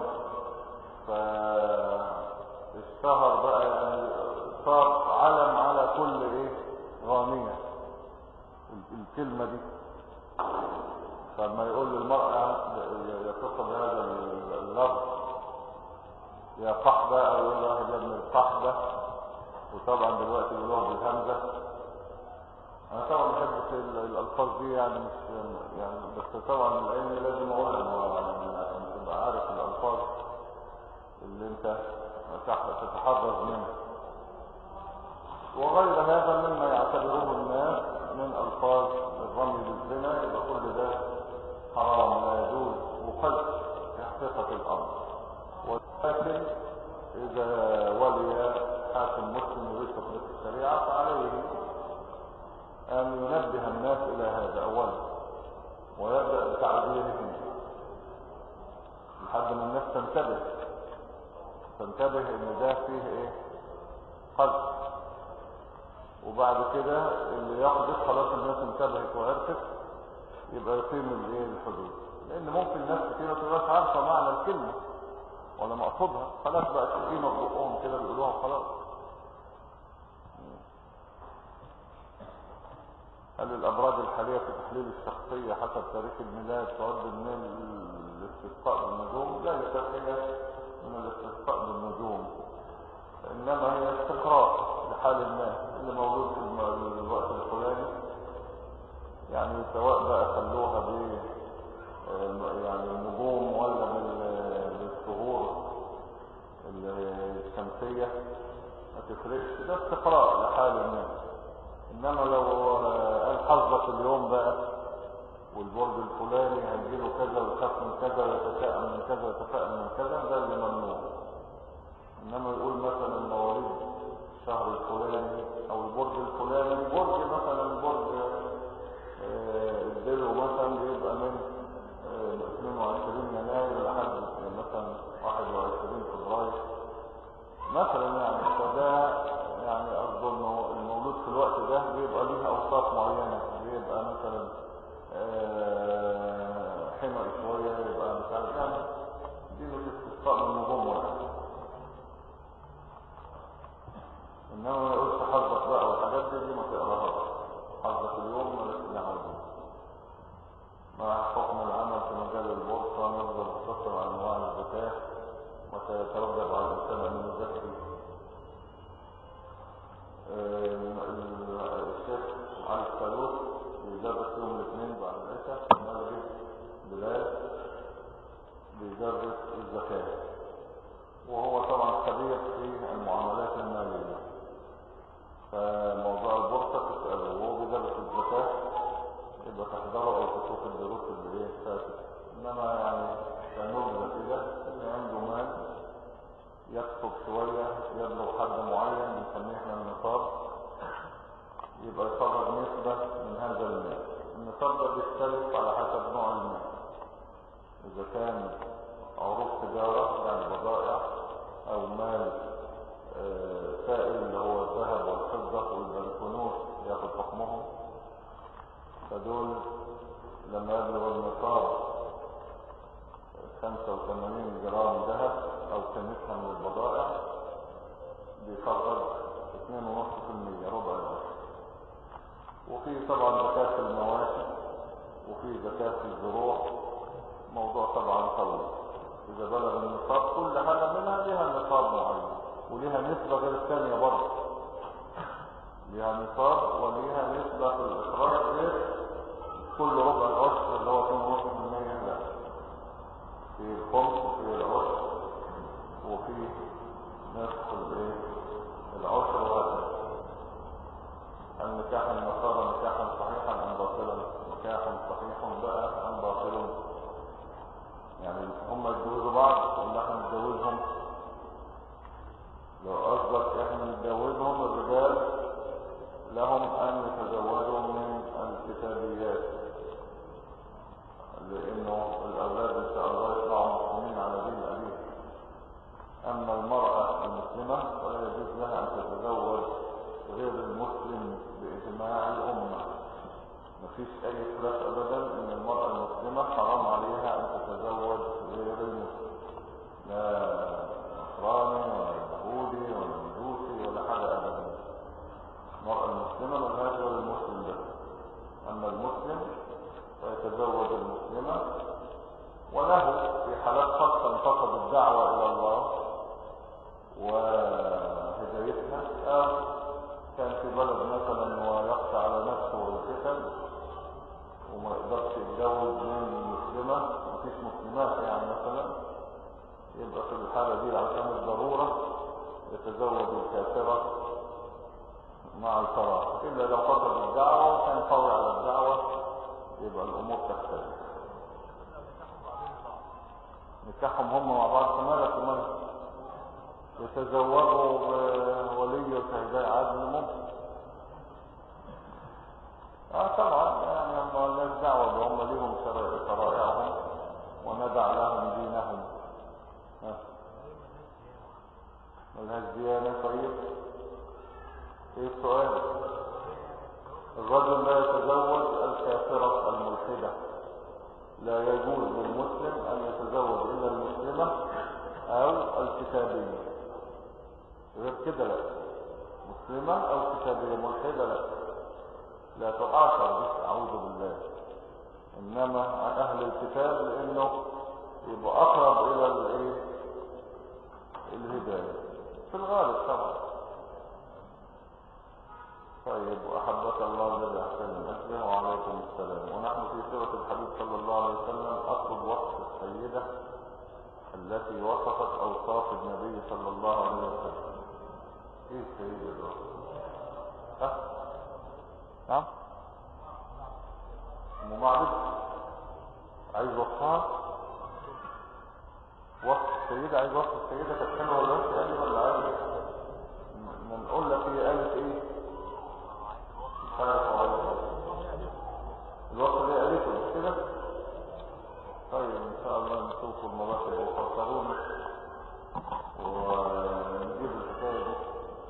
فاشتهر بقى، يعني صار علم على كل غانية الكلمة دي. فلما يقول للمرأة يتصل بهذا اللفظ يا قحبة او يقول واحد يا ابن القحبة، وطبعا دلوقتي يقولوها بالهمزة. انا طبعا ما بحبش الالفاظ دي يعني، مش يعني، بس طبعا العلم لازم اقولها عشان تبقى عارف الالفاظ اللي انت تتحرز منها. وغير هذا مما يعتبره الناس من الفاظ الرمي بالزنا، يبقى كل ده حرام لا يجوز وقذف في حقيقة الامر. ولكن اذا ولي حاكم مسلم يريد تطبيق الشريعة فعليه ان ينبه الناس الى هذا اولا، ويبدأ بتعذيرهم لحد ما الناس تنتبه ان ده فيه ايه قذف. وبعد كده اللي يقذف خلاص الناس انتبهت وعرفت، يبقى يقيم الايه الحدود. لان ممكن ناس كتير ما تبقاش عارفه معنى الكلمه ولا مقصودها، خلاص بقى تقيمه ببقهم كده بيقولوها خلاص. هل الابراج الحاليه في تحليل الشخصيه حسب تاريخ الميلاد تعد من الاستسقاء بالنجوم؟ لا، هي من الاستسقاء بالنجوم، انما هي استقراء لحال الناس اللي موجود في الوقت الفلاني. يعني سواء بقى خلوها ب يعني النجوم ولا بالشهور الشمسيه ما تفرقش، ده استقراء لحال الناس. انما لو قال حظك اليوم بقى والبرج الفلاني هيجيله كذا ويخاف من كذا ويتشائم من كذا ويتفائل من كذا، ده اللي ممنوع. انما يقول مثلا مواليد الشهر الفلاني او البرج الفلاني، برج مثلا البرج الدلو مثلا بيبقى من 22 يناير لحد مثلا 21 فبراير مثلا، يعني فده يعني قصده انه المولود في الوقت ده بيبقى ليه اوصاف معينه، بيبقى مثلا حمى شويه، يبقى مش عارف يعني، دي مش استسقاء من النجوم ولا حاجه. انما ما يقولش حظك بقى والحاجات دي ما تقراهاش. حظك اليوم مالك دعوه بيه. مع حكم العمل في مجال البورصه نقدر نختصر عن انواع الزكاه وسيترتب على الانسان ان يزكي. الشيخ علي الثالوث بيدرس يوم الاثنين بعد العشاء في مسجد بلال، بيدرس الزكاة، وهو طبعا خبير في المعاملات المالية، فموضوع البورصة تسأله وهو بيدرس الزكاة يبقى تحضره او تشوف الدروس اللي فاتت. انما يعني كنبذة كده اللي عنده مال يكتب شوية يبلغ حد معين نسميه احنا النصاب، يبقى يخرج نسبة من هذا المال. النصاب ده بيختلف على حسب نوع المال. إذا كان عروض تجارة يعني بضائع أو مال سائل اللي هو الذهب والفضة والبنكنوت ياخد حكمهم، فدول لما يبلغ النصاب 85 جرام ذهب أو كميتها من البضائع بيخرج 2.5% ربع العشر. وفي طبعا زكاة المواشي وفي زكاة الزروع، موضوع طبعا طويل. إذا بلغ النصاب كل حاجة منها لها نصاب معين ولها نسبة غير الثانية برضه، لها نصاب ولها نسبة في الإخراج غير كل ربع العشر اللي هو 2.5%. لا، في الخمس وفي العشر وفي نصف العشر وهكذا. النكاح النصارى نكاحا صحيحا ام باطلا؟ نكاح صحيح بقى ام باطل؟ يعني هم يتجوزوا بعض ولا احنا نتجوزهم؟ لو قصدك احنا نتجوزهم، الرجال لهم ان يتزوجوا من الكتابيات، لانه الاولاد ان شاء الله يطلعوا مسلمين على دين ابيه. اما المرأة المسلمة فلا يجوز لها ان تتزوج غير المسلم باجماع الامة. مفيش اي خلاف ابدا ان المرأة المسلمة حرام عليها ان تتزوج غير المسلم، لا نصراني ولا يهودي ولا مجوسي ولا حاجة ابدا. المرأة المسلمة ملهاش غير المسلم بس. اما المسلم فيتزوج المسلم قصد الدعوة إلى الله وهدايتها، أو كان في بلد مثلا ويخشى على نفسه والفتن وما يقدرش يتجوز من مسلمة، مفيش مسلمات يعني مثلا، يبقى في الحالة دي عشان الضرورة يتزوج الكافرة مع الفراغ. إلا لو قصد الدعوة وكان قوي على الدعوة يبقى الأمور تختلف. نكاحهم هم مع بعض كمالة كمان، يتزوجوا بولي وشهداء عدل ممكن. طبعا يعني هم الناس دعوة هم ليهم شرائعهم وندع لهم دينهم. ملهاش ديانة. طيب ايه السؤال؟ الرجل لا يتزوج الكافرة الملحدة، لا يجوز للمسلم ان يتزوج الا المسلمة او الكتابية، غير كده لا. مسلمة او كتابية، ملحدة لا، لا تعاشر بس، اعوذ بالله. انما اهل الكتاب لانه يبقى اقرب الى الهداية في الغالب طبعا. طيب، وأحبك الله الذي أحسن من أجله، وعليكم السلام. ونحن في سيرة الحبيب صلى الله عليه وسلم. أطلب وصف السيدة التي وصفت أوصاف النبي صلى الله عليه وسلم. إيه السيدة دي؟ نعم؟ معرفة. عايز وصفها؟ وصف السيدة، عايز وصف السيدة كانت حلوة ولا وحشة يعني، ولا عايز نقول لك هي قالت إيه؟ الوقت اللي قالته مش كده؟ طيب ان شاء الله نشوف المواقع وفكرونا ونجيب الحكايه دي.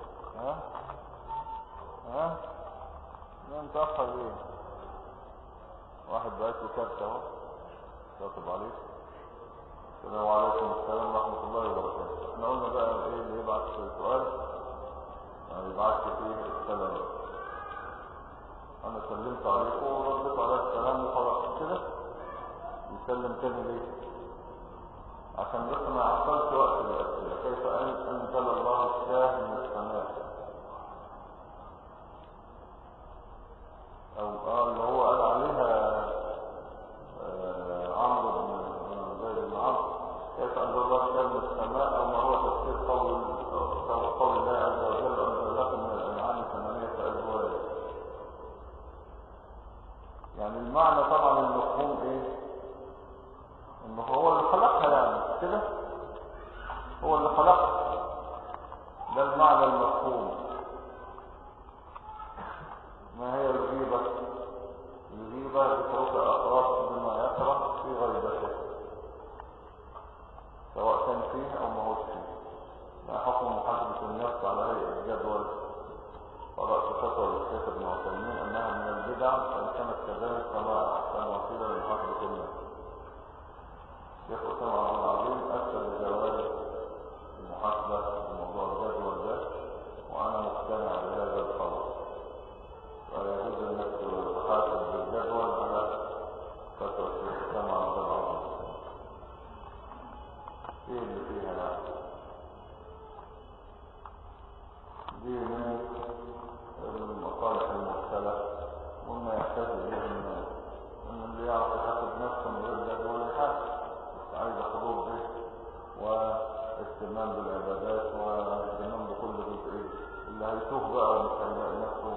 ها لا نتاخر ليه؟ واحد بعت لي كارت اهو، كاتب عليه السلام عليكم السلام ورحمه الله وبركاته. احنا قلنا بقى ايه اللي يبعت سؤال ما يبعتش فيه السلام. انا سلمت عليكم وردت على السلام وخلاص كده. يسلم تاني ليه؟ عشان بس ما يعطلش وقت الاسئله. كيف انزل الله الشاه من السماء؟ او اللي هو قال عليها عمرو بن زيد بن عمرو، كيف انزل الله الشاه من السماء؟ او ما هو تفسير قول الله عز وجل انزل لكم من الانعام 8 ازواج. يعني المعنى طبعا المفهوم ايه؟ انه هو اللي خلقها يعني كده، هو اللي خلقها، ده المعنى المفهوم. ما هي الغيبة؟ الغيبة بتروك الاطراف بما يكره في غيبته، سواء كان فيه او ما هو فيه. ما حكم محاسبة النفس على هيئة الجدول؟ قرأت فتوى للشيخ ابن عثيمين انها من البدع، وان كانت كذلك فما احسن وسيله لمحاسبه النفس. الشيخ اسامه عبد العظيم افتى بجواز المحاسبه بموضوع الجدول ده، وانا مقتنع بهذا القول. ولا يجوز انك تحاسب بالجدول على فتوى الشيخ اسامه عبد العظيم. ايه اللي فيها يعني؟ دي من المصالح المرسلة، وما يحتاج إليه الناس. إن اللي يعرف يحاسب نفسه من غير جدول يحاسب، بس عايز حضور به واهتمام بالعبادات واهتمام بكل جزئية. اللي هيتوه بقى ومش هيلاقي نفسه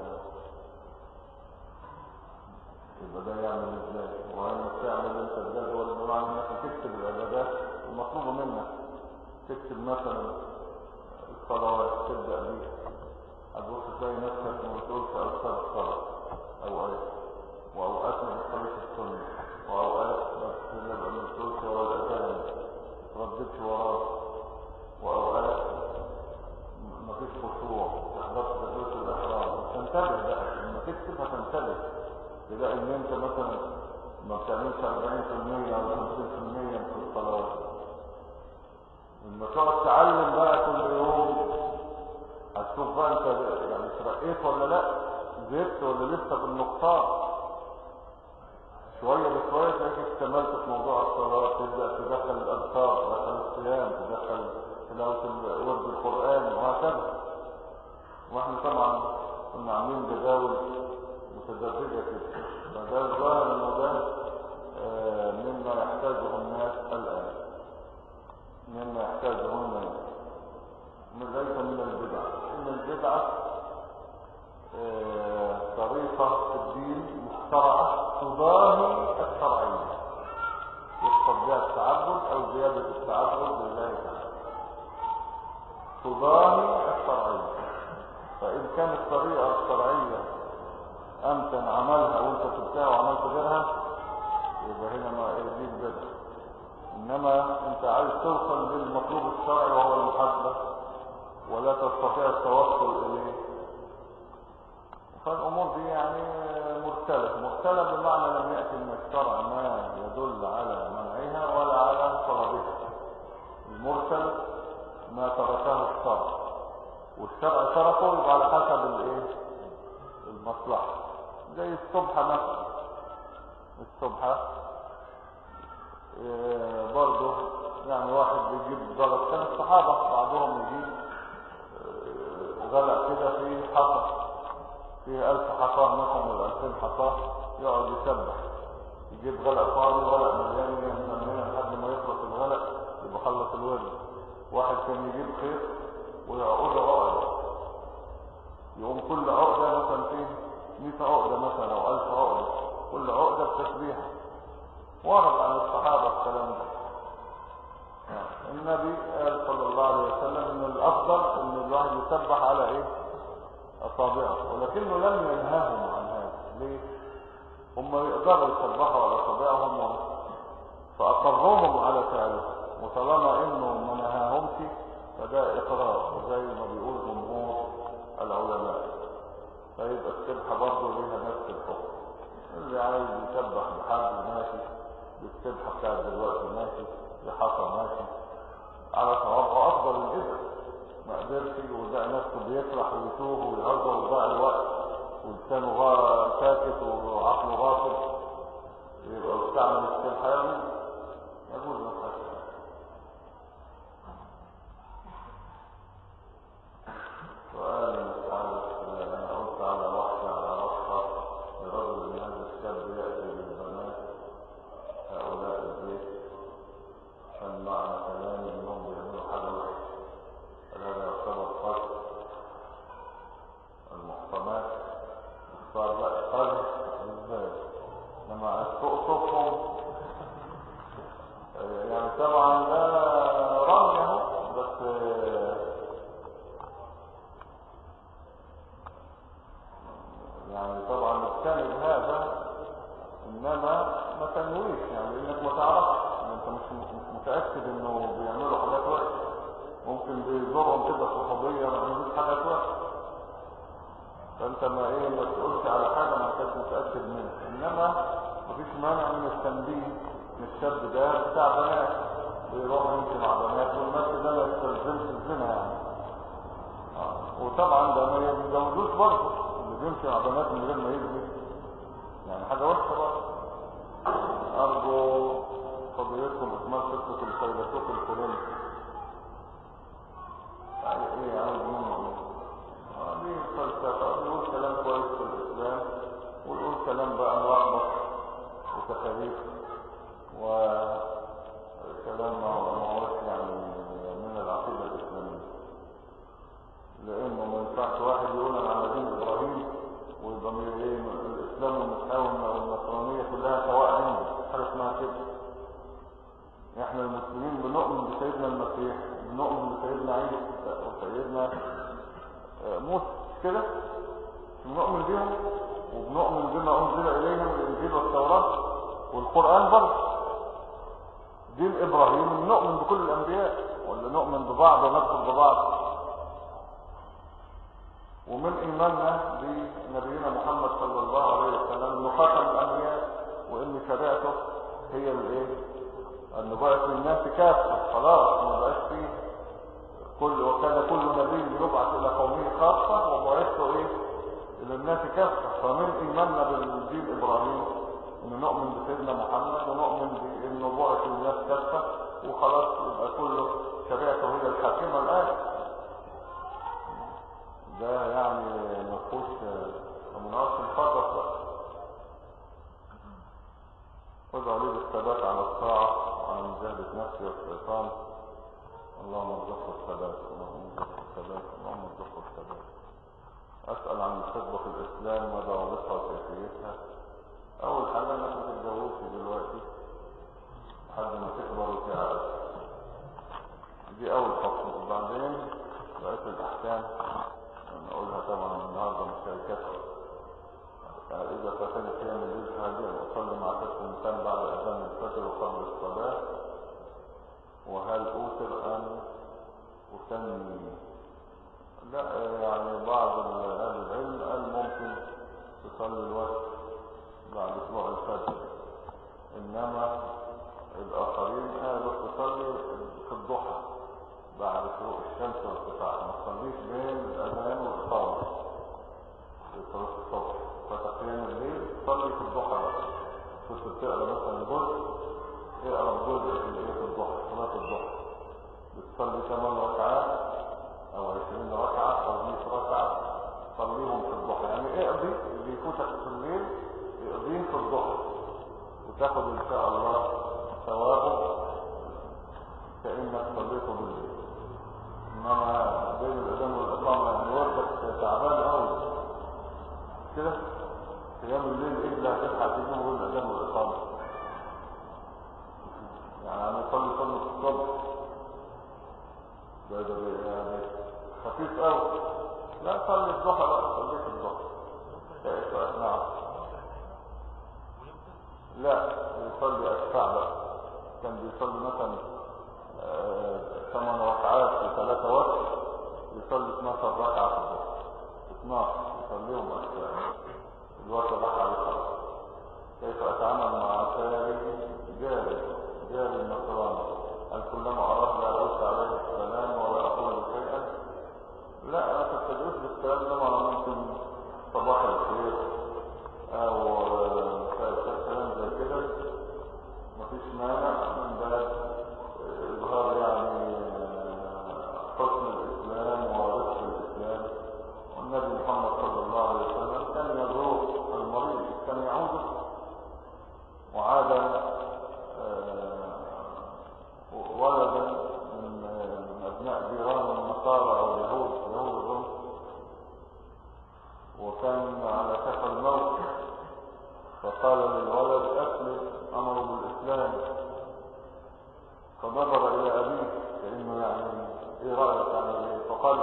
يبقى ده يعمل ازاي؟ وانك تعمل انت الجدول بمعنى انك تكتب العبادات المطلوبة منك، تكتب مثلا الصلوات تبدأ بيه، هتبص تلاقي نفسك ما بتقولش أذكار الصلاة أوقات، وأوقات ما بتصليش السنة، وأوقات ما بتقولش ورا الأذان ما ترددش وراه، وأوقات مفيش خشوع تحضرش تكبيرة الإحرام. تنتبه بقى لما تكتب، هتنتبه تلاقي إن أنت مثلا ما بتعملش 40% أو 50% من الصلاة. لما تقعد تعلم بقى كل يوم هتشوف بقى انت يعني ترقيت ولا لا، زدت ولا لسه بالنقطان. شوية بشوية تلاقيك اكتملت في موضوع الصلاة، تبدأ تدخل الأذكار، تدخل الصيام، تدخل تلاوة ورد القرآن وهكذا. واحنا طبعا كنا عاملين جداول متدرجة كده، فده الظاهر انه ده مما يحتاجه الناس الآن، مما يحتاجه الناس ليس من البدع. إن البدعة طريقة في الدين مخترعة تضاهي الشرعية، يقصد بها التعبد أو زيادة التعبد لله تعالى، تضاهي الشرعية. فإن كانت الطريقة الشرعية أمكن عملها وأنت تبتاع وعملت غيرها، يبقى هنا ما دي البدع. إنما أنت عايز توصل للمطلوب الشرعي وهو المحاسبة ولا تستطيع التوصل إليه، فالأمور دي يعني مرسلة بمعنى لم يأتي من الشرع ما يدل على منعها ولا على طلبها. المرسل ما تركه الشرع والشرع تركه، يبقى على حسب المصلحة. زي الصبحة مثلا، الصبحة برضه يعني واحد بيجيب غلط، كان الصحابة بعضهم يجيب غلط كده في حصى، فيه 1000 حصاه مثلا ولا 2000 حصاه، يقعد يسبح، يجيب غلق فاضي، غلق مليان من هنا لحد ما يخلص الغلق يبقى خلص الورد. واحد كان يجيب خيط ويعقد عقد، يقوم كل عقده مثلا فيه 100 عقده مثلا او 1000 عقده، كل عقده بتسبيحه. ورد عن الصحابه الكلام ده. النبي قال صلى الله عليه وسلم ان الافضل ان الواحد يسبح على اصابعه، ولكنه لم ينهاهم عن هذا. ليه؟ هم يقدروا يسبحوا على اصابعهم فاقرهم على فعله، وطالما انه ما نهاهمش فده اقرار، وزي ما بيقول جمهور العلماء. فيبقى السبحه برضه ليها نفس الحكم. اللي عايز يسبح بحد ماشي، بالسبحه بتاعت دلوقتي ماشي، بحصى ماشي، على صوابعه افضل من اذا ما قدرش ويلاقي نفسه بيفرح ويتوه ويهزر ويضيع الوقت ولسانه ساكت وعقله غافل، يبقى يستعمل السبحه يجوز نفسه. سؤال انا قلت على واحده على رفعه لرجل من هذا الشاب ياتي بالبنات هؤلاء البيت، كان معنى كلامي انهم بيعملوا حاجه وحشه، هذا يعتبر قذف. المحصنات اختار لا قذف ازاي لما تقصفهم يعني طبعا ده رمي بس يعني طبعا الثاني هذا انما ما تنويش، يعني انك ما تعرفش، انت مش متاكد انه بيعملوا حاجات وحشه، ممكن بيزورهم كده صحوبيه ما عندوش حاجات وحشه، فانت ما تقولش على حاجه ما كنتش متاكد منها. انما مفيش مانع من التنبيه ان الشاب ده بتاع بنات بيروح يمشي مع بنات، والمشي ده ما يستلزمش الزنا يعني. وطبعا ده ما يتجوزوش برضه، اللي بيمشي مع بنات من غير ما يزني يعني حاجه وحشه برضه. ارجو فضيلتكم اكمال قصه الفيلسوف الفرنسي. يعني عاوز منه دي فلسفه، بيقول كلام كويس في الاسلام ويقول كلام بقى ملخبط وتخاريف وكلام ما هوش يعني من العقيده الاسلاميه، لانه ما ينفعش واحد يقول انا على دين ابراهيم ويبقى الاسلام والمسلمين والنصرانيه كلها سواء عندي، حاجه اسمها كده. احنا المسلمين بنؤمن بسيدنا المسيح، بنؤمن بسيدنا عيسى وسيدنا موسى كده، بنؤمن بيهم وبنؤمن بما انزل اليهم الانجيل والتوراه والقران برضه. دين ابراهيم نؤمن بكل الانبياء ولا نؤمن ببعض ونكفر ببعض؟ ومن ايماننا بنبينا محمد صلى الله عليه وسلم انه خاتم الانبياء، وان شريعته هي انه بعث للناس كافه، خلاص ما بقاش فيه وكان كل نبي يبعث الى قومه خاصه وبعثته الى الناس كافه. فمن ايماننا بالدين ابراهيم ان ان نؤمن بسيدنا محمد ونؤمن بانه بعث للناس كافة وخلاص يبقى كله شريعته هي الحاكمة الآن. ده يعني مفهوش مناقش الفرق بقى. خذ عليه بالثبات على الطاعة وعلى مجاهدة نفسي والشيطان. اللهم ارزقه الثبات، اللهم ارزقه الثبات، اللهم ارزقه الثبات. أسأل عن الخطبة في الإسلام وضوابطها وكيفيتها. أول حاجة إنك ما تتجوزش دلوقتي لحد ما تكبر وتعقل، دي أول خطوة. وبعدين بقيت الأحكام نقولها طبعا النهارده مش هيكفي. إذا فاتني قيام الليل فهدي أن أصلي مع كف المكان بعد أذان الفجر وقبل الصلاة، وهل أوتر أم أسمي؟ لا، يعني بعض أهل العلم قال ممكن تصلي الوقت بعد طلوع الفجر، إنما الآخرين قالوا تصلي في الضحى بعد شروق الشمس وارتفاعها، ما تصليش بين الأذان والإقامة في صلاة الصبح. فتقيام الليل تصلي في الضحى بقى. كنت بتقرا مثلا جزء، اقرا جزء في الضحى، صلاة الضحى بتصلي 8 ركعات أو 20 ركعة أو 100 ركعة، صليهم في الضحى. يعني اقضي اللي يفوتك في الليل اقضيه في الضحى وتاخد إن شاء الله ثوابه كأنك صليته بالليل. إنما بين الأذان والإقامة يعني وردك تعبان أوي كده، قيام الليل إيه اللي هتلحق تجيبه بين الأذان والإقامة؟ يعني أنا أصلي صلاة الصبح ده يعني خفيف أوي. لا، صلي الضحى بقى، صليت الضحى. نعم. لا، يصلي أشفع بقى. كان بيصلي مثلا 8 ركعات في 3 وقت، يصلي 12 ركعة في الظهر، 12 يصليهم أشفع. الوقت راح على الخلاص. كيف أتعامل مع جاري النصراني؟ هل كلما أراد لا أرد عليه السلام ولا أقول شيئا؟ لا، ما تتجوز بالسلام. لما ممكن صباح الخير أو كلام زي كده مفيش مانع، من باب إظهار يعني حسن الإسلام ورفق الإسلام. والنبي محمد صلى الله عليه وسلم كان يزور المريض، كان يعوده، وعاد ولدا من أبناء جيران النصارى أو يهود الروم، وكان على شفا الموت، فقال للولد أسلم، أمره بالإسلام، فنظر إلى أبيه كأنه يعني إيه رأيك يعني إيه؟ فقال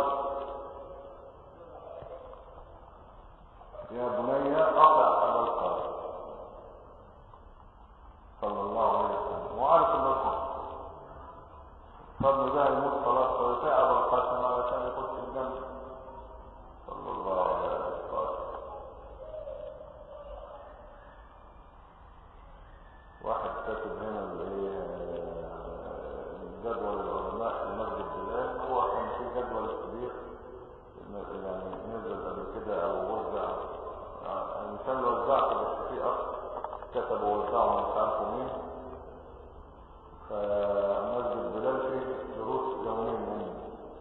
يا بني أطع أبا القاسم صلى الله عليه وسلم، وعارف إنه الحق. فابن ده يموت خلاص، فيطيع أبا القاسم علشان يخش الجنة صلى الله عليه وسلم. واحد كاتب هنا جدول العلماء في مسجد بلال. هو كان في جدول كبير يعني نزل قبل كده او وزع، يعني كان وزعته بس في اخ كتب ووزعه مش عارف مين. فمسجد بلال فيه دروس يومين منه.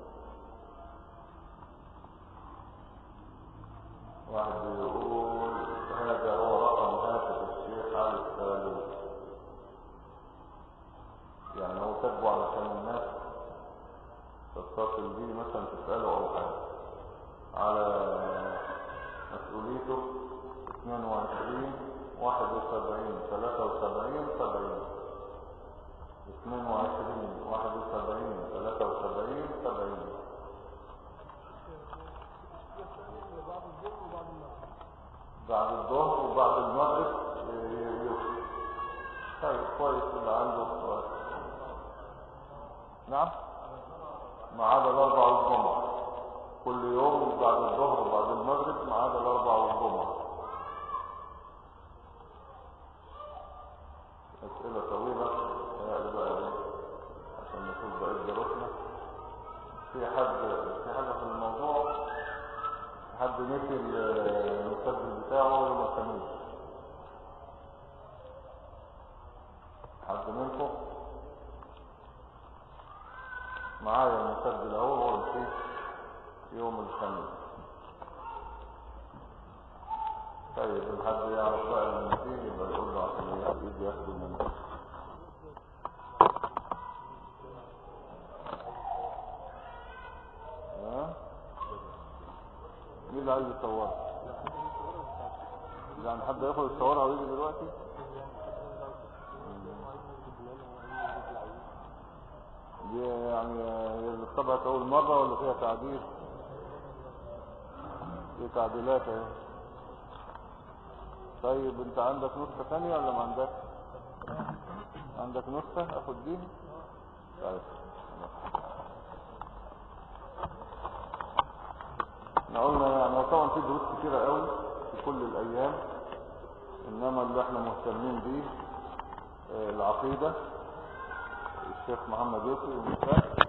واحد بيقول هذا هو رقم هاتف الشيخ علي السالم، يعني هو كاتبه علشان الناس تتصل بيه مثلا تسأله أو حاجة على مسؤوليته. 22 71 73 70 22 71 73 70 بعد الظهر وبعد المغرب يوصل. طيب كويس اللي عنده سؤال. نعم، ما عدا الأربع والجمعة كل يوم بعد الظهر وبعد المغرب، ما عدا الأربع والجمعة. أسئلة طويلة يعني بقى عشان نشوف بقى دروسنا. في حاجة في الموضوع، حد نسي المسجل بتاعه ولا ما كانوش؟ حد منكم معايا المسجل اهو، هو نسيت يوم الخميس. طيب الحد يعرف بقى اللي فيه يبقى يقول له عشان يجي ياخده منه. ها مين اللي عايز يصورها؟ يعني حد ياخد يصورها ويجي دلوقتي؟ دي يعني هي اللي طبعت اول مرة ولا فيها تعديل؟ في تعديلات اهي. طيب انت عندك نسخة ثانية ولا ما عندك؟ عندك نسخة اخد دي؟ طيب احنا قلنا يعني طبعا في دروس كتيرة قوي في كل الايام، انما اللي احنا مهتمين بيه العقيدة، الشيخ محمد يوسف والمساء